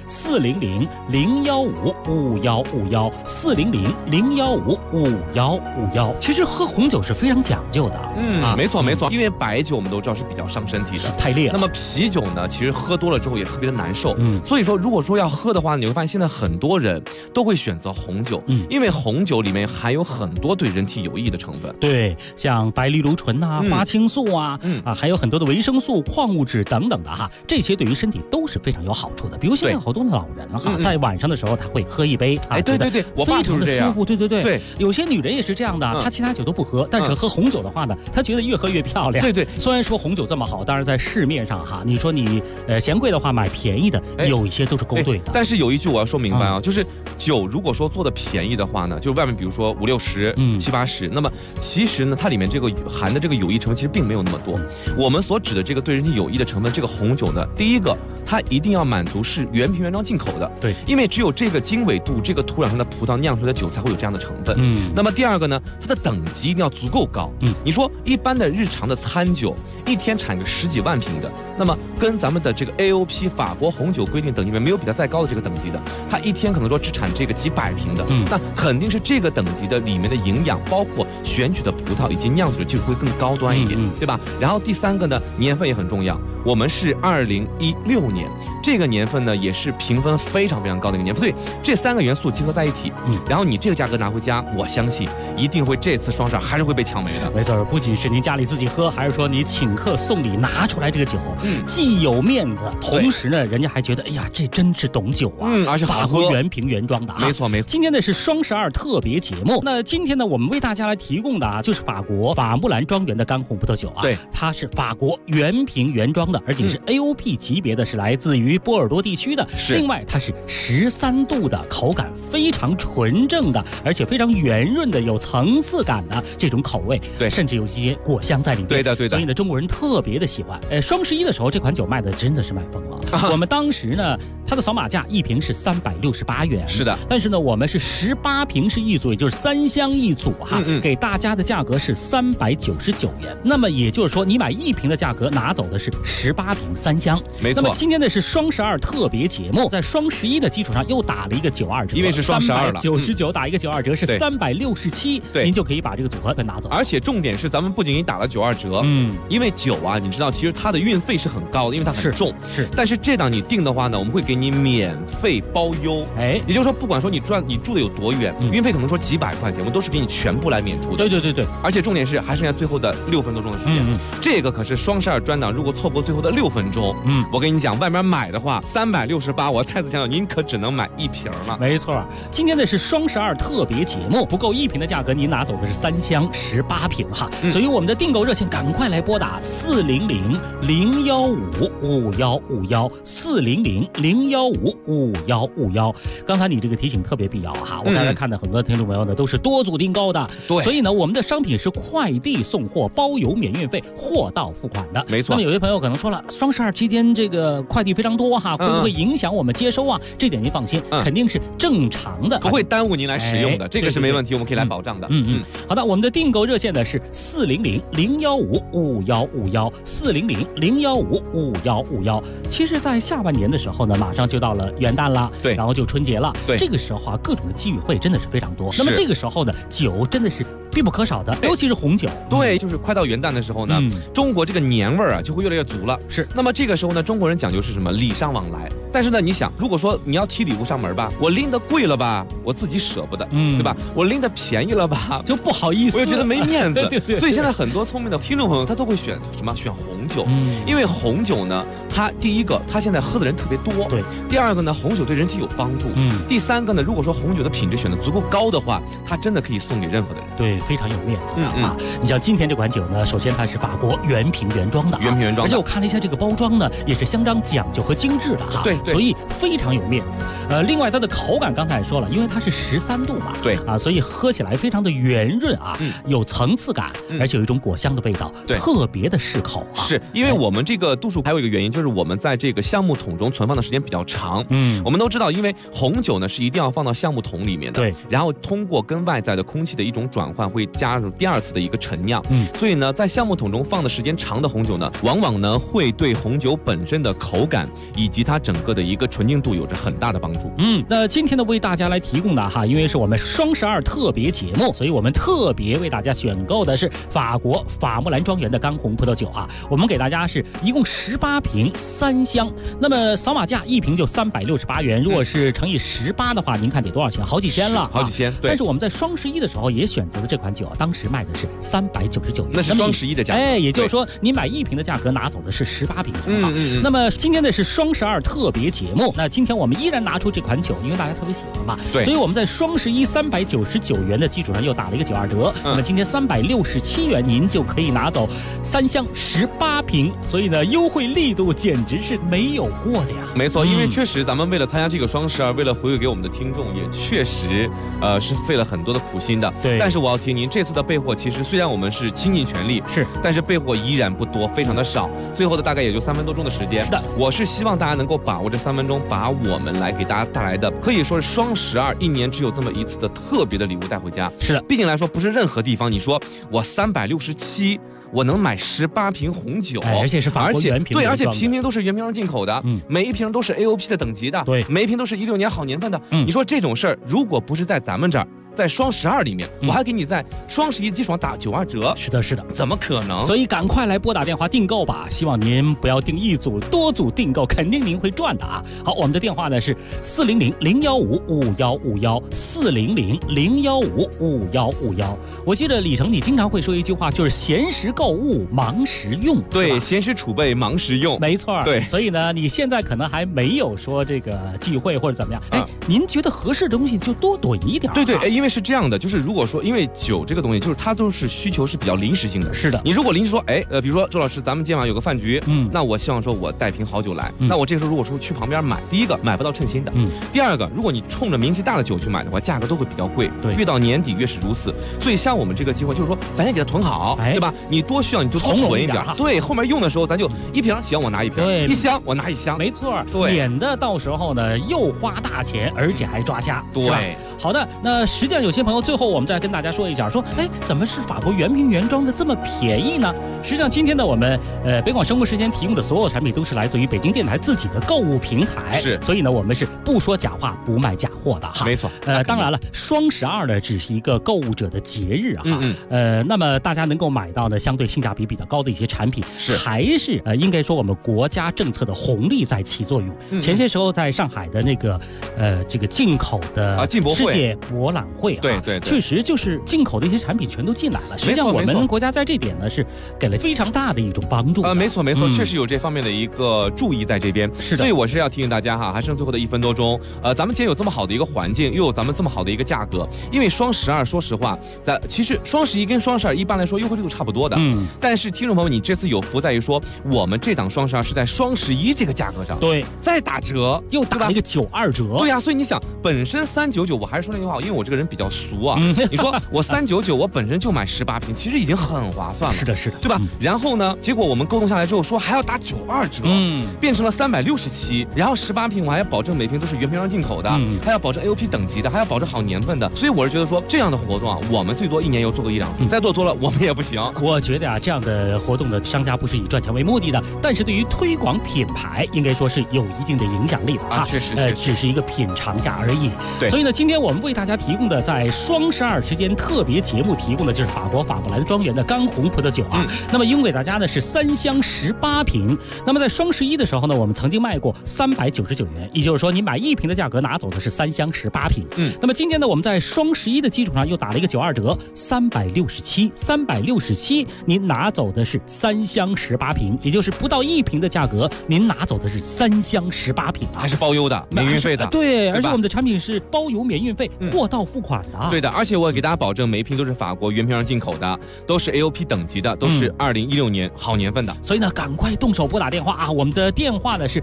400-015-5151，400-015-5151。其实喝红酒是非常讲究的， 没错，因为白酒我们都知道是比较伤身体的， 太烈了。 那么啤酒呢，其实喝多了之后也特别的难受，所以说如果说要喝的话，你会发现现在很多人都会选择红酒，因为红酒里面含有很多对人体有益的成分， 对，像白藜芦醇啊、花青素啊，还有很多的维生素、矿物质等等的哈，这些对于身体都是非常有好处的。比如现在好多的老人哈，在晚上的时候他会喝一杯， 对，我爸就是这样， 舒服，对，有些女人也是这样的，她其他酒都不喝，但是喝红酒的话呢，她觉得越喝越漂亮。 对， 虽然说红酒这么好，当然在市面上哈，你说你嫌贵的话买便宜的，有一些都是勾兑的。 但是有一句我要说明白啊，就是酒如果说做的便宜的话呢，就是外面比如说5、60、7、80，那么其实呢，它里面这个含的这个有益成分其实并没有那么多。我们所指的这个对人体有益的成分，这个红酒呢，第一个它一定要满足是原瓶原装进口的， 对， 因为只有这个经纬度、这个土壤上的葡萄酿出来的酒才会有这样的成分。那么第二个呢，它的等级一定要足够高。你说一般的日常的餐酒，一天产个10几万瓶的，那么跟咱们的这个 AOP 法国红酒规定等级里面没有比它再高的这个等级的，它一天可能说只产这个几百瓶的，那肯定是这个等级的里面的营养，包括选取的葡萄以及酿酒的技术会更高端一点，对吧？然后第三个呢，年份也很重要。我们是2016年，这个年份呢也是评分非常非常高的一个年份，所以这3个元素结合在一起，然后你这个价格拿回家，我相信一定会这次双12还是会被抢没的。 没错，不仅是您家里自己喝，还是说你请客送礼拿出来这个酒，既有面子，同时呢，人家还觉得哎呀，这真是懂酒啊， 而且好喝， 原瓶原装的。 没错。 今天呢是双12特别节目，那今天呢我们为大家来提供的啊，就是法国法布兰庄园的干红葡萄酒啊， 对， 它是法国原瓶原装的，而且是 AOP 级别的，是来自于波尔多地区的。另外它是13度的，口感非常纯正的，而且非常圆润的，有层次感的这种口味， 对， 甚至有一些果香在里面。 对的。 所以呢，中国人特别的喜欢。双11的时候，这款酒卖的真的是卖疯了。我们当时呢，它的扫码价1瓶是368元， 是的。 但是呢，我们是18瓶是一组，也就是3箱一组哈，给大家的价格是399元。那么也就是说，你买1瓶的价格拿走的是18瓶3箱。 没错。 那么今天呢是双12特别节目，在双11的基础上又打了一个92折， 因为是双12了 ，399打一个92折是367， 对， 您就可以把这个组合拿走。 而且重点是咱们不仅给你打了92折，因为酒啊，你知道其实它的运费是很高的，因为它很重， 是。 但是这档你订的话呢，我们会给你免费包邮，也就是说不管说你住的有多远，运费可能说几百块钱，我们都是给你全部来免除的。 对。 而且重点是还剩下最后的6分多钟的时间，这个可是双12专档，如果错过最后的6分钟，我跟你讲，外面买的话368，我再次强调，您可只能买1瓶了。 没错，今天的是双12特别节目，不够1瓶的价格，您拿走的是3箱18瓶哈。所以我们的订购热线赶快来拨打400-015-5151，400-015-5151。刚才你这个提醒特别必要哈，我刚才看到很多听众朋友呢都是多组订购的， 对， 所以呢我们的商品是快递送货，包邮免运费，货到付款的。 没错。 那么有些朋友可能说了，双12期间这个快递非常多哈，会不会影响我们接收啊？这点您放心，肯定是正常的， 不会耽误您来使用的，这个是没问题，我们可以来保障的。 好的，我们的订购热线呢是400-015-5151，400-015-5151。其实，在下半年的时候呢，马上就到了元旦了， 对， 然后就春节了， 对， 这个时候啊，各种的机遇会真的是非常多。那么这个时候呢，酒真的是必不可少的，尤其是红酒。 对，就是快到元旦的时候呢，中国这个年味儿啊就会越来越足了。 是， 那么这个时候呢，中国人讲究是什么？礼尚往来。但是呢，你想，如果说你要提礼物上门吧，我拎得贵了吧，我自己舍不得，对吧？我拎得便宜了吧， 就不好意思， 我又觉得没面子。 对， 所以现在很多聪明的听众朋友，他都会选什么？选红酒。因为红酒呢，它第一个，它现在喝的人特别多。 对。 第二个呢，红酒对人体有帮助。第三个呢，如果说红酒的品质选得足够高的话，它真的可以送给任何的人。 对，非常有面子的啊！你像今天这款酒呢，首先它是法国原瓶原装的，而且我看了一下这个包装呢，也是相当讲究和精致的哈。 对， 所以非常有面子。另外它的口感刚才也说了，因为它是13度嘛， 对啊，所以喝起来非常的圆润啊，有层次感，而且有一种果香的味道，特别的适口啊。 是因为我们这个度数还有一个原因，就是我们在这个橡木桶中存放的时间比较长。我们都知道，因为红酒呢是一定要放到橡木桶里面的， 对， 然后通过跟外在的空气的一种转换，会加入第二次的一个陈酿。所以呢，在橡木桶中放的时间长的红酒呢，往往呢会对红酒本身的口感以及它整个的一个纯净度有着很大的帮助。 那今天呢为大家来提供的哈，因为是我们双12特别节目，所以我们特别为大家选购的是法国法穆兰庄园的干红葡萄酒啊。我们给大家是一共18瓶3箱，那么扫码价1瓶就368元，如果是乘以18的话，您看得多少钱？好几千了， 好几千。对。 但是我们在双11的时候也选择了这款酒，当时卖的是399元， 那是双11的价格。 也就是说您买1瓶的价格拿走的是18瓶酒。那么今天的是双12特别节目，那今天我们依然拿出这款酒，因为大家特别喜欢嘛， 对， 所以我们在双11 399元的基础上又打了一个92折，那么今天367元您就可以拿走3箱18瓶，所以呢优惠力度简直是没有过的呀。 没错，因为确实咱们为了参加这个双12，为了回馈给我们的听众，也确实是费了很多的苦心的。 对， 但是我要提您，这次的备货其实虽然我们是倾尽全力， 是， 但是备货依然不多，非常的少，最后的大概也就3分多钟的时间。 是的， 我是希望大家能够把握这3分钟，把我们来给大家带来的可以说是双121年只有这么一次的特别的礼物带回家。 是的， 毕竟来说不是任何地方你说我367我能买18瓶红酒， 而且是法国原瓶， 对，而且瓶瓶都是原瓶进口的，每一瓶都是 AOP 的等级的， 对， 每一瓶都是16年好年份的。你说这种事儿，如果不是在咱们这儿，在双12里面，我还给你在双11基础上打92折。 是的，是的， 怎么可能？ 所以赶快来拨打电话订购吧，希望您不要订一组，多组订购，肯定您会赚的啊。好，我们的电话呢是400-015-5151，400-015-5151。我记得李成你经常会说一句话，就是闲时购物忙时用。 对，闲时储备忙时用， 没错。 对， 所以呢，你现在可能还没有说这个忌讳或者怎么样，您觉得合适的东西就多囤一点。 对，因为是这样的，就是如果说因为酒这个东西，就是它都是需求是比较临时性的。 是的， 你如果临时说，比如说周老师，咱们今晚有个饭局，那我希望说我带瓶好酒来，那我这个时候如果说去旁边买，第一个买不到称心的，第二个，如果你冲着名气大的酒去买的话，价格都会比较贵， 对， 越到年底越是如此。所以像我们这个机会，就是说咱先给它囤好，对吧？你多需要你就多囤一点，对，后面用的时候咱就1瓶行我拿1瓶， 对， 一箱我拿1箱， 没错， 对， 免得到时候呢又花大钱，而且还抓瞎， 对。 好的，那实际上有些朋友最后我们再跟大家说一下，说怎么是法国原瓶原装的这么便宜呢？实际上今天呢我们北广生活时间提供的所有产品都是来自于北京电台自己的购物平台， 是， 所以呢我们是不说假话不卖假货的哈。 没错， 当然了，双12呢只是一个购物者的节日哈，那么大家能够买到呢相对性价比比较高的一些产品， 是还是应该说我们国家政策的红利在起作用。前些时候在上海的那个这个进口的世界博览会， 对， 确实就是进口的一些产品全都进来了。实际上我们国家在这点呢是给了非常大的一种帮助。 没错，确实有这方面的一个注意在这边。 是的， 所以我是要提醒大家哈，还剩最后的1分多钟，咱们既然有这么好的一个环境，又有咱们这么好的一个价格，因为双12说实话，其实双11跟双12一般来说优惠力度差不多的，但是听众朋友，你这次有福在于说，我们这档双12是在双11这个价格上， 对， 再打折， 又打了一个92折， 对呀，所以你想，本身399，我还是说那句话，因为我这个人比较俗啊。你说我399，我本身就买18瓶，其实已经很划算了。 是的，是的， 对吧？然后呢，结果我们沟通下来之后说还要打92折，变成了367，然后18瓶我还要保证每瓶都是原瓶装进口的，还要保证 AOP 等级的，还要保证好年份的。所以我是觉得说这样的活动啊，我们最多1年又做个1-2次，再做多了我们也不行。 我觉得啊，这样的活动的商家不是以赚钱为目的的，但是对于推广品牌，应该说是有一定的影响力的啊。 确实， 只是一个品尝价而已。 对， 所以呢，今天我们为大家提供的在双12时间特别节目提供的就是法国法布莱的庄园的干红葡萄酒啊。那么用给大家呢是3箱18瓶。那么在双11的时候呢，我们曾经卖过399元，也就是说你买1瓶的价格拿走的是3箱18瓶。那么今天呢，我们在双11的基础上又打了一个92折，367，您拿走的是3箱18瓶，也就是不到1瓶的价格，您拿走的是3箱18瓶， 还是包邮的，免运费的。 对，而且我们的产品是包邮免运费，货到付款的。 对的，而且我给大家保证，每一瓶都是法国原瓶上进口的，都是 AOP 等级的，都是2016年好年份的。 所以呢，赶快动手拨打电话啊！我们的电话呢是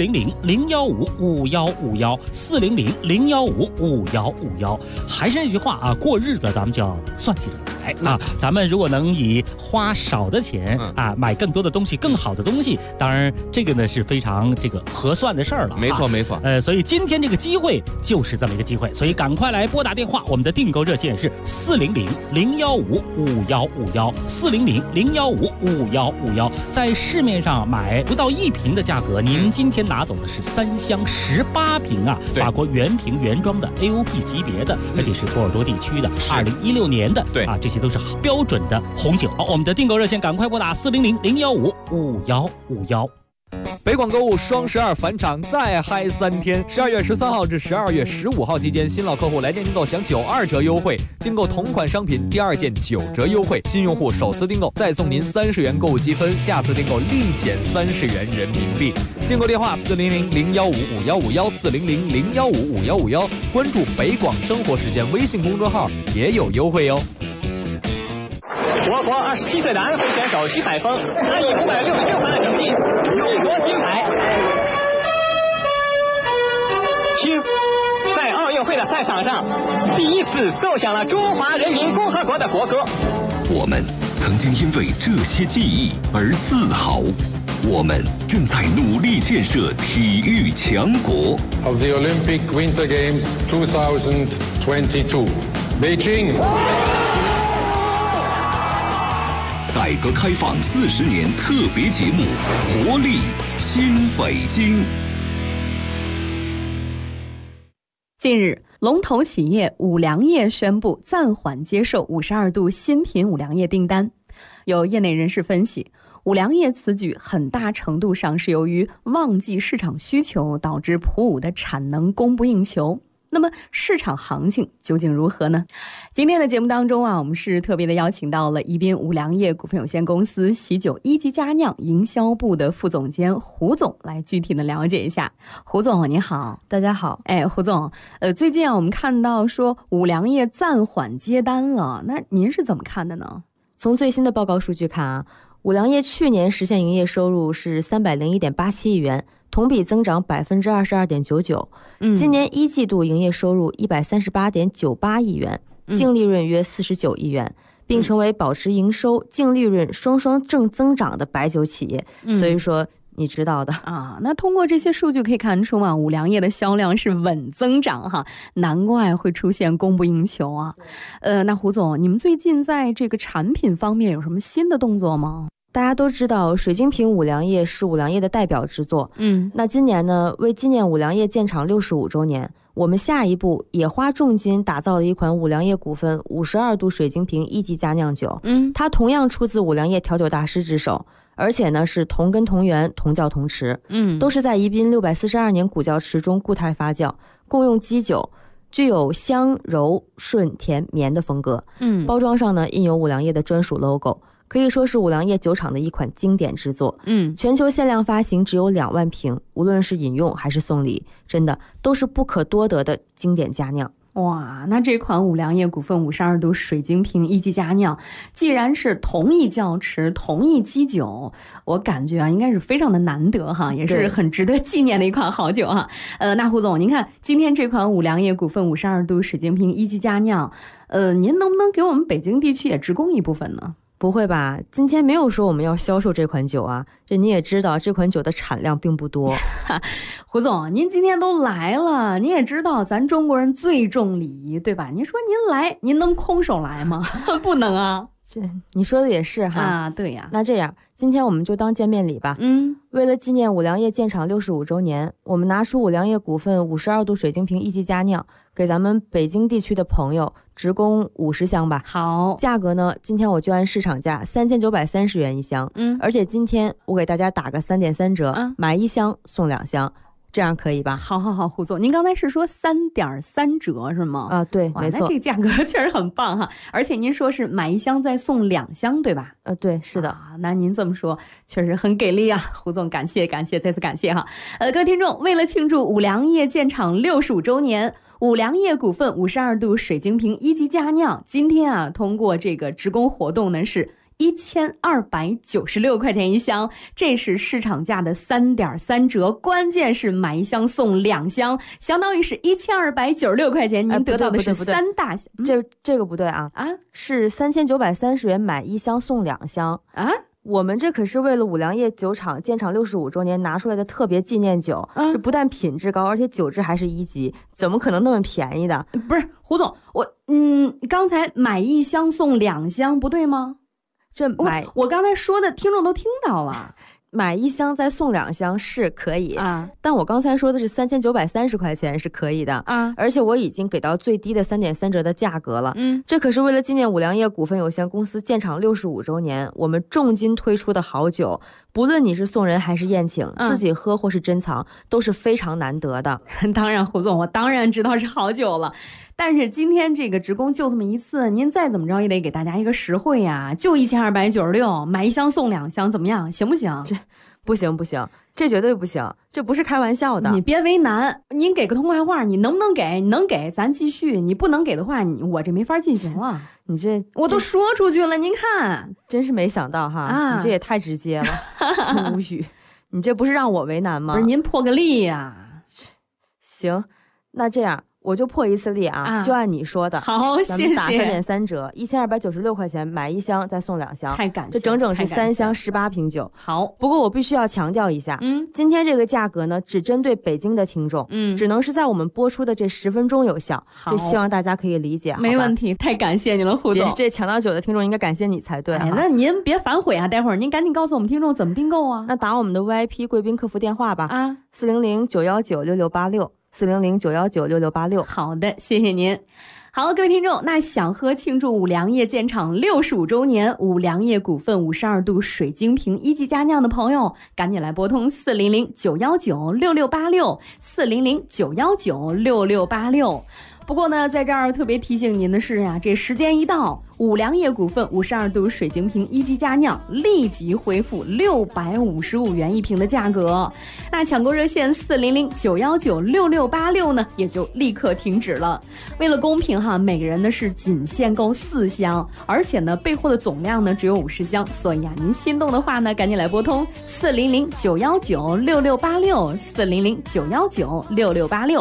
400-015-5151，400-015-5151。还是那句话啊，过日子咱们就要算起来啊。咱们如果能以花少的钱啊买更多的东西，更好的东西，当然这个呢是非常合算的事儿了。 没错没错。 所以今天这个机会就是这么一个机会，所以赶快来拨打电话。我们的订购热线是400-015-5151，400-015-5151。在市面上买不到1瓶的价格，您今天拿走的是3箱18瓶啊，法国原瓶原装的 AOP 级别的，而且是波尔多地区的2016年的，对啊，这些都是标准的红酒。好，我们的订购热线赶快拨打400-015-5151。北广购物双12返场再嗨3天，12月13号至12月15号期间，新老客户来电订购享92折优惠，订购同款商品第2件9折优惠，新用户首次订购再送您30元购物积分，下次订购立减30元人民币。订购电话400-015-5151，400-015-5151，关注北广生活时间微信公众号也有优惠哦。 我国27岁的安徽选手徐海峰，他以566分的成绩勇夺金牌。听，在奥运会的赛场上，第一次奏响了中华人民共和国的国歌。 我们曾经因为这些记忆而自豪，我们正在努力建设体育强国。 Of the Olympic Winter Games 2022, Beijing。 改革开放40年特别节目，活力新北京。 近日，龙头企业五粮液宣布暂缓接受52度新品五粮液订单。有业内人士分析，五粮液此举很大程度上是由于旺季市场需求导致普五的产能供不应求。那么市场行情究竟如何呢？今天的节目当中啊，我们是特别的邀请到了宜宾五粮液股份有限公司喜酒一级佳酿营销部的副总监胡总来具体的了解一下。胡总你好。 大家好。 胡总，最近啊我们看到说五粮液暂缓接单了，那您是怎么看的呢？ 从最新的报告数据看啊，五粮液去年实现营业收入是301.87亿元，同比增长22.99%。今年1季度营业收入138.98亿元，净利润约49亿元，并成为保持营收、净利润双双正增长的白酒企业。所以说你知道的啊。那通过这些数据可以看出啊，五粮液的销量是稳增长哈，难怪会出现供不应求啊。那胡总，你们最近在这个产品方面有什么新的动作吗？ 大家都知道水晶瓶五粮液是五粮液的代表之作。那今年呢，为纪念五粮液建厂65周年，我们下一步也花重金打造了一款五粮液股份52度水晶瓶一级佳酿酒。它同样出自五粮液调酒大师之手，而且呢是同根同源同窖同池，都是在宜宾642年古窖池中固态发酵，共用基酒，具有香柔顺甜绵的风格。包装上呢印有五粮液的专属 logo，可以说是五粮液酒厂的一款经典之作。全球限量发行只有2万瓶，无论是饮用还是送礼，真的都是不可多得的经典佳酿。 哇，那这款五粮液股份52度水晶瓶一级佳酿，既然是同一窖池、同一基酒，我感觉啊，应该是非常的难得哈，也是很值得纪念的一款好酒哈。那胡总，您看今天这款五粮液股份52度水晶瓶一级佳酿，您能不能给我们北京地区也直供一部分呢？ 不会吧，今天没有说我们要销售这款酒啊，这你也知道这款酒的产量并不多。 胡总，您今天都来了，你也知道咱中国人最重礼仪，对吧？您说您来，您能空手来吗？不能啊。 这你说的也是哈。 啊，对呀。 那这样，今天我们就当见面礼吧。为了纪念五粮液建厂65周年，我们拿出五粮液股份52度水晶瓶一级佳酿，给咱们北京地区的朋友直供50箱吧。 好， 价格呢，今天我就按市场价3930元一箱。而且今天我给大家打个3.3折，买1箱送2箱。这样可以吧？ 好，胡总，您刚才是说3.3折是吗？ 啊，对，没错。 那这个价格确实很棒哈，而且您说是买1箱再送2箱，对吧？ 对，是的。 那您这么说确实很给力啊，胡总，感谢，再次感谢哈。各位听众，为了庆祝五粮液建厂65周年，五粮液股份52度水晶瓶一级佳酿，今天啊，通过这个直供活动呢是1296块钱一箱，这是市场价的3.3折，关键是买1箱送2箱，相当于是1296块钱，您得到的是3大箱。 这个不对啊！是3930元买1箱送2箱啊！我们这可是为了五粮液酒厂建厂65周年拿出来的特别纪念酒，这不但品质高，而且酒质还是1级，怎么可能那么便宜的？ 不是胡总，刚才买1箱送2箱不对吗？我刚才说的听众都听到了， 买1箱再送2箱是可以啊，但我刚才说的是3930块钱是可以的啊，而且我已经给到最低的3.3折的价格了。这可是为了纪念五粮液股份有限公司建厂65周年，我们重金推出的好酒，不论你是送人还是宴请，自己喝或是珍藏，都是非常难得的。 当然，胡总，我当然知道是好酒了。但是今天这个直供就这么一次，您再怎么着也得给大家一个实惠呀，就1296，买1箱送2箱，怎么样？行不行？ 这不行，这绝对不行，这不是开玩笑的。 你别为难，您给个痛快话，你能不能给？你能给咱继续，你不能给的话，我这没法进行了。 你这我都说出去了，您看， 真是没想到哈，你这也太直接了，无语。你这不是让我为难吗？ 不是，您破个例呀。 行，那这样。我就破一次例啊，就按你说的。 好，谢谢。 打3.3折，1296块钱买1箱再送2箱， 太感谢， 这整整是3箱18瓶酒。 好， 不过我必须要强调一下，今天这个价格呢，只针对北京的听众，只能是在我们播出的这10分钟有效。这希望大家可以理解。 没问题，太感谢你了，胡总。 这抢到酒的听众应该感谢你才对。 那您别反悔啊，待会儿您赶紧告诉我们听众怎么订购啊。 那打我们的 VIP 贵宾客服电话吧，400-919-6686，400-919-6686。 好的，谢谢您。好，各位听众，那想喝庆祝五粮液建厂65周年五粮液股份52度水晶瓶一级佳酿的朋友，赶紧来拨通400-919-6686，400-919-6686。不过呢，在这儿特别提醒您的是呀，这时间一到，五粮液股份52度水晶瓶一级佳酿立即恢复655元一瓶的价格。那抢购热线400-919-6686呢，也就立刻停止了。为了公平哈，每个人呢是仅限购4箱，而且呢备货的总量呢只有50箱，所以啊，您心动的话呢，赶紧来拨通400-919-6686，400-919-6686。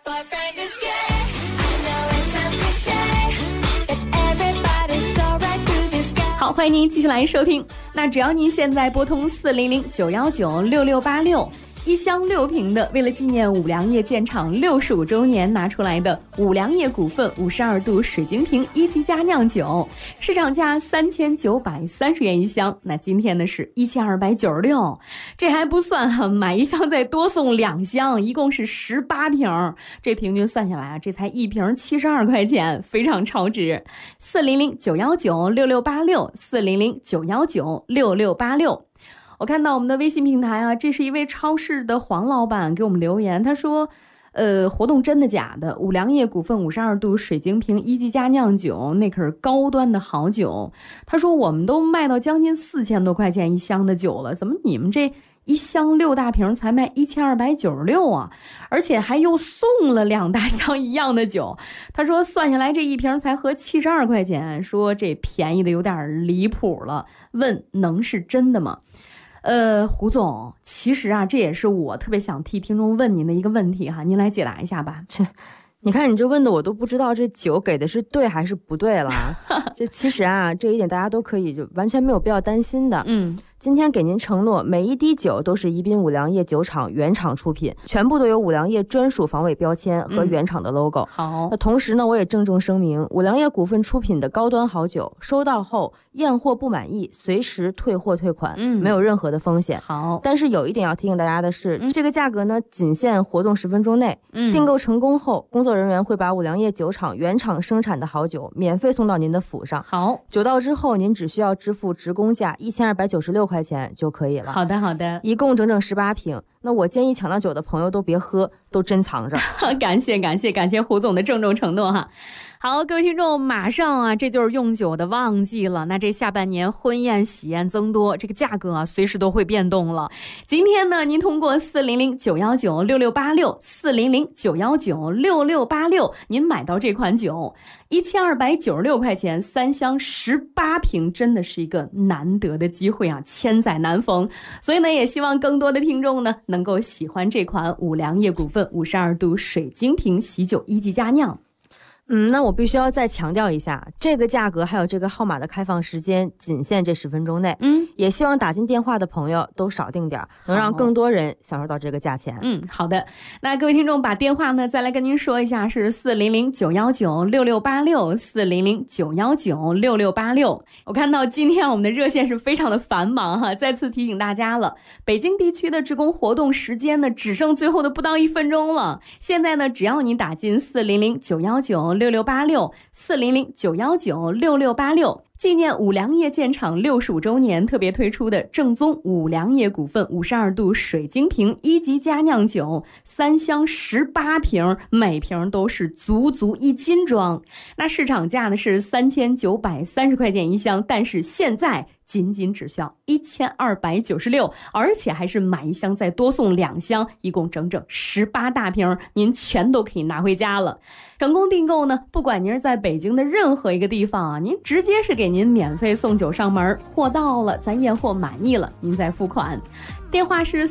好，欢迎您继续来收听。那只要您现在拨通400-919-6686。1箱6瓶的，为了纪念五粮液建厂65周年拿出来的五粮液股份52度水晶瓶一级佳酿酒，市场价3930元一箱，那今天呢是1296，这还不算哈，买1箱再多送2箱，一共是18瓶，这平均算下来啊，这才1瓶72块钱，非常超值。400-919-6686，400-919-6686。我看到我们的微信平台啊，这是一位超市的黄老板给我们留言，他说活动真的假的？五粮液股份52度水晶瓶一级佳酿酒，那可是高端的好酒。他说我们都卖到将近4000多块钱一箱的酒了，怎么你们这一箱6大瓶才卖1296啊，而且还又送了2大箱一样的酒。他说算下来这一瓶才合72块钱，说这便宜的有点离谱了，问能是真的吗？胡总，其实啊，这也是我特别想替听众问您的一个问题哈，您来解答一下吧。 你看你这问的我都不知道这酒给的是对还是不对了。这其实啊，这一点大家都可以就完全没有必要担心的。今天给您承诺，每一滴酒都是宜宾五粮液酒厂原厂出品，全部都有五粮液专属防伪标签和原厂的 logo。 好， 那同时呢，我也郑重声明，五粮液股份出品的高端好酒，收到后验货不满意，随时退货退款，没有任何的风险。 好， 但是有一点要提醒大家的是，这个价格呢，仅限活动10分钟内。订购成功后，工作人员会把五粮液酒厂原厂生产的好酒免费送到您的府上。 好， 酒到之后，您只需要支付职工价1296块钱就可以了。 好的，好的， 一共整整18瓶。那我建议抢到酒的朋友都别喝，都珍藏着。 感谢胡总的郑重承诺哈。好，各位听众，马上啊，这就是用酒的旺季了。那这下半年婚宴喜宴增多，这个价格啊随时都会变动了。今天呢，您通过400-919-6686，400-919-6686，您买到这款酒，1296块钱，3箱18瓶，真的是一个难得的机会啊，千载难逢。所以呢，也希望更多的听众呢能够喜欢这款五粮液股份52度水晶瓶喜酒1级佳酿。 那我必须要再强调一下，这个价格还有这个号码的开放时间仅限这10分钟内。也希望打进电话的朋友都少订点，能让更多人享受到这个价钱。 好的。那各位听众把电话呢再来跟您说一下，是400-919-6686，400-919-6686。我看到今天我们的热线是非常的繁忙哈，再次提醒大家了，北京地区的职工活动时间呢只剩最后的不到1分钟了。现在呢，只要你打进400-919-6686，400-919-6686，纪念五粮液建厂65周年特别推出的正宗五粮液股份52度水晶瓶1级佳酿酒，3箱18瓶，每瓶都是足1斤装。那市场价呢是3930块钱一箱，但是现在仅只需要1296，而且还是买一箱再多送2箱，一共整整18大瓶，您全都可以拿回家了。成功订购呢，不管您是在北京的任何一个地方啊，您直接是给您免费送酒上门，货到了咱验货满意了您再付款。电话是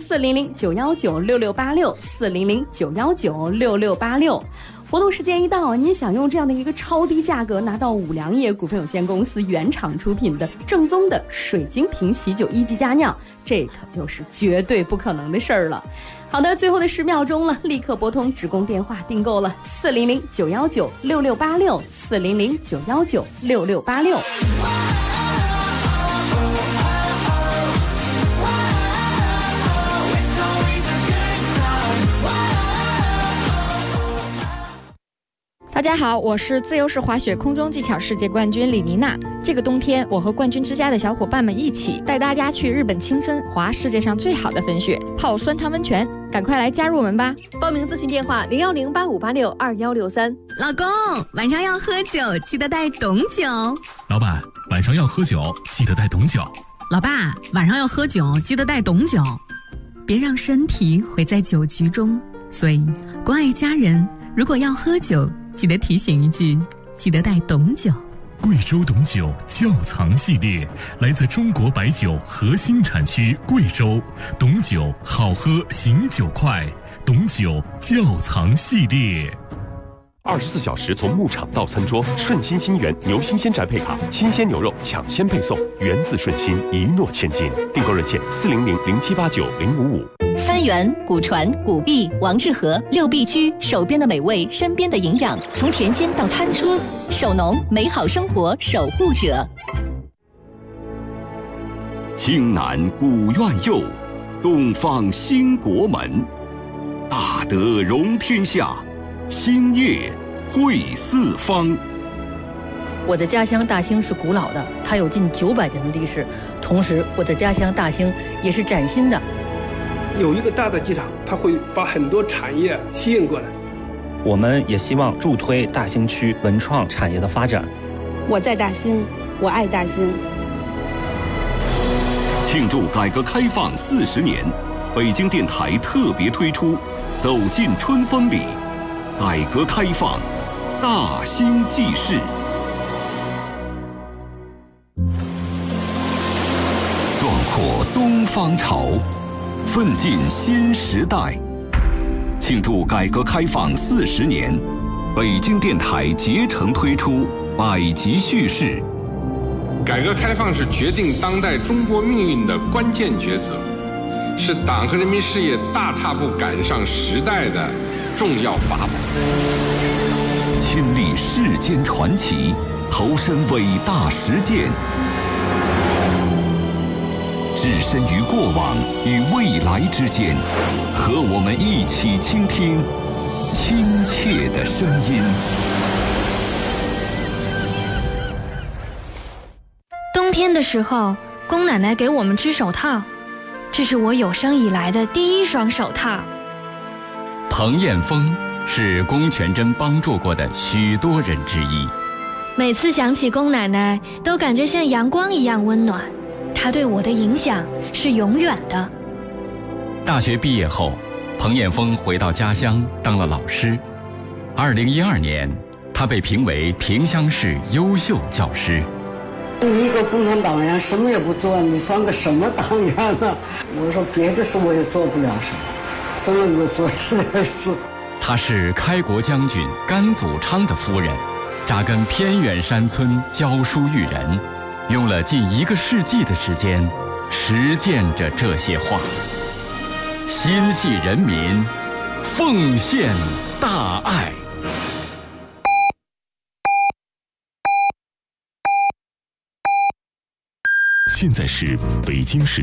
400-919-6686，400-919-6686。活动时间一到，您想用这样的一个超低价格拿到五粮液股份有限公司原厂出品的正宗的水晶瓶喜酒1级佳酿，这可就是绝对不可能的事儿了。好的，最后的10秒钟了，立刻拨通职工电话订购了400-919-6686，400-919-6686。 大家好，我是自由式滑雪空中技巧世界冠军李妮娜。这个冬天，我和冠军之家的小伙伴们一起带大家去日本青森滑世界上最好的粉雪，泡酸汤温泉，赶快来加入我们吧！ 报名咨询电话01085862163。 老公，晚上要喝酒，记得带懂酒。 老板，晚上要喝酒，记得带懂酒。 老爸，晚上要喝酒，记得带懂酒。别让身体毁在酒局中。所以，关爱家人，如果要喝酒，记得提醒一句，记得带懂酒。 贵州懂酒窖藏系列，来自中国白酒核心产区贵州，懂酒好喝醒酒快，懂酒窖藏系列。 24小时从牧场到餐桌，顺心新源牛新鲜宅配卡，新鲜牛肉抢先配送，源自顺心，一诺千金。订购热线400-0789-055。 三元、古传、古币、王致和6必居，手边的美味，身边的营养，从甜心到餐桌，手农美好生活守护者。 青南古院右，东方兴国门，大德容天下，兴业惠四方。 我的家乡大兴是古老的，它有近900年的历史，同时我的家乡大兴也是崭新的。 有一个大的机场，它会把很多产业吸引过来。 我们也希望助推大兴区文创产业的发展。 我在大兴，我爱大兴。 庆祝改革开放40年，北京电台特别推出《走进春风里》，改革开放大兴纪事。壮阔东方潮，奋进新时代。庆祝改革开放40年，北京电台竭诚推出百集叙事。 改革开放是决定当代中国命运的关键抉择，是党和人民事业大踏步赶上时代的重要法宝。 亲历世间传奇，投身伟大实践，置身于过往与未来之间，和我们一起倾听亲切的声音。 冬天的时候，龚奶奶给我们织手套，这是我有生以来的第一双手套。 彭艳峰是龚全珍帮助过的许多人之一。 每次想起龚奶奶，都感觉像阳光一样温暖。她对我的影响是永远的。 大学毕业后，彭艳峰回到家乡当了老师。2012年，他被评为萍乡市优秀教师。 你一个共产党员什么也不做，你算个什么党员呢？我说别的事我也做不了什么，只能够做这点事。 她是开国将军甘祖昌的夫人，扎根偏远山村教书育人，用了近1个世纪的时间，实践着这些话。心系人民，奉献大爱。 现在是北京时间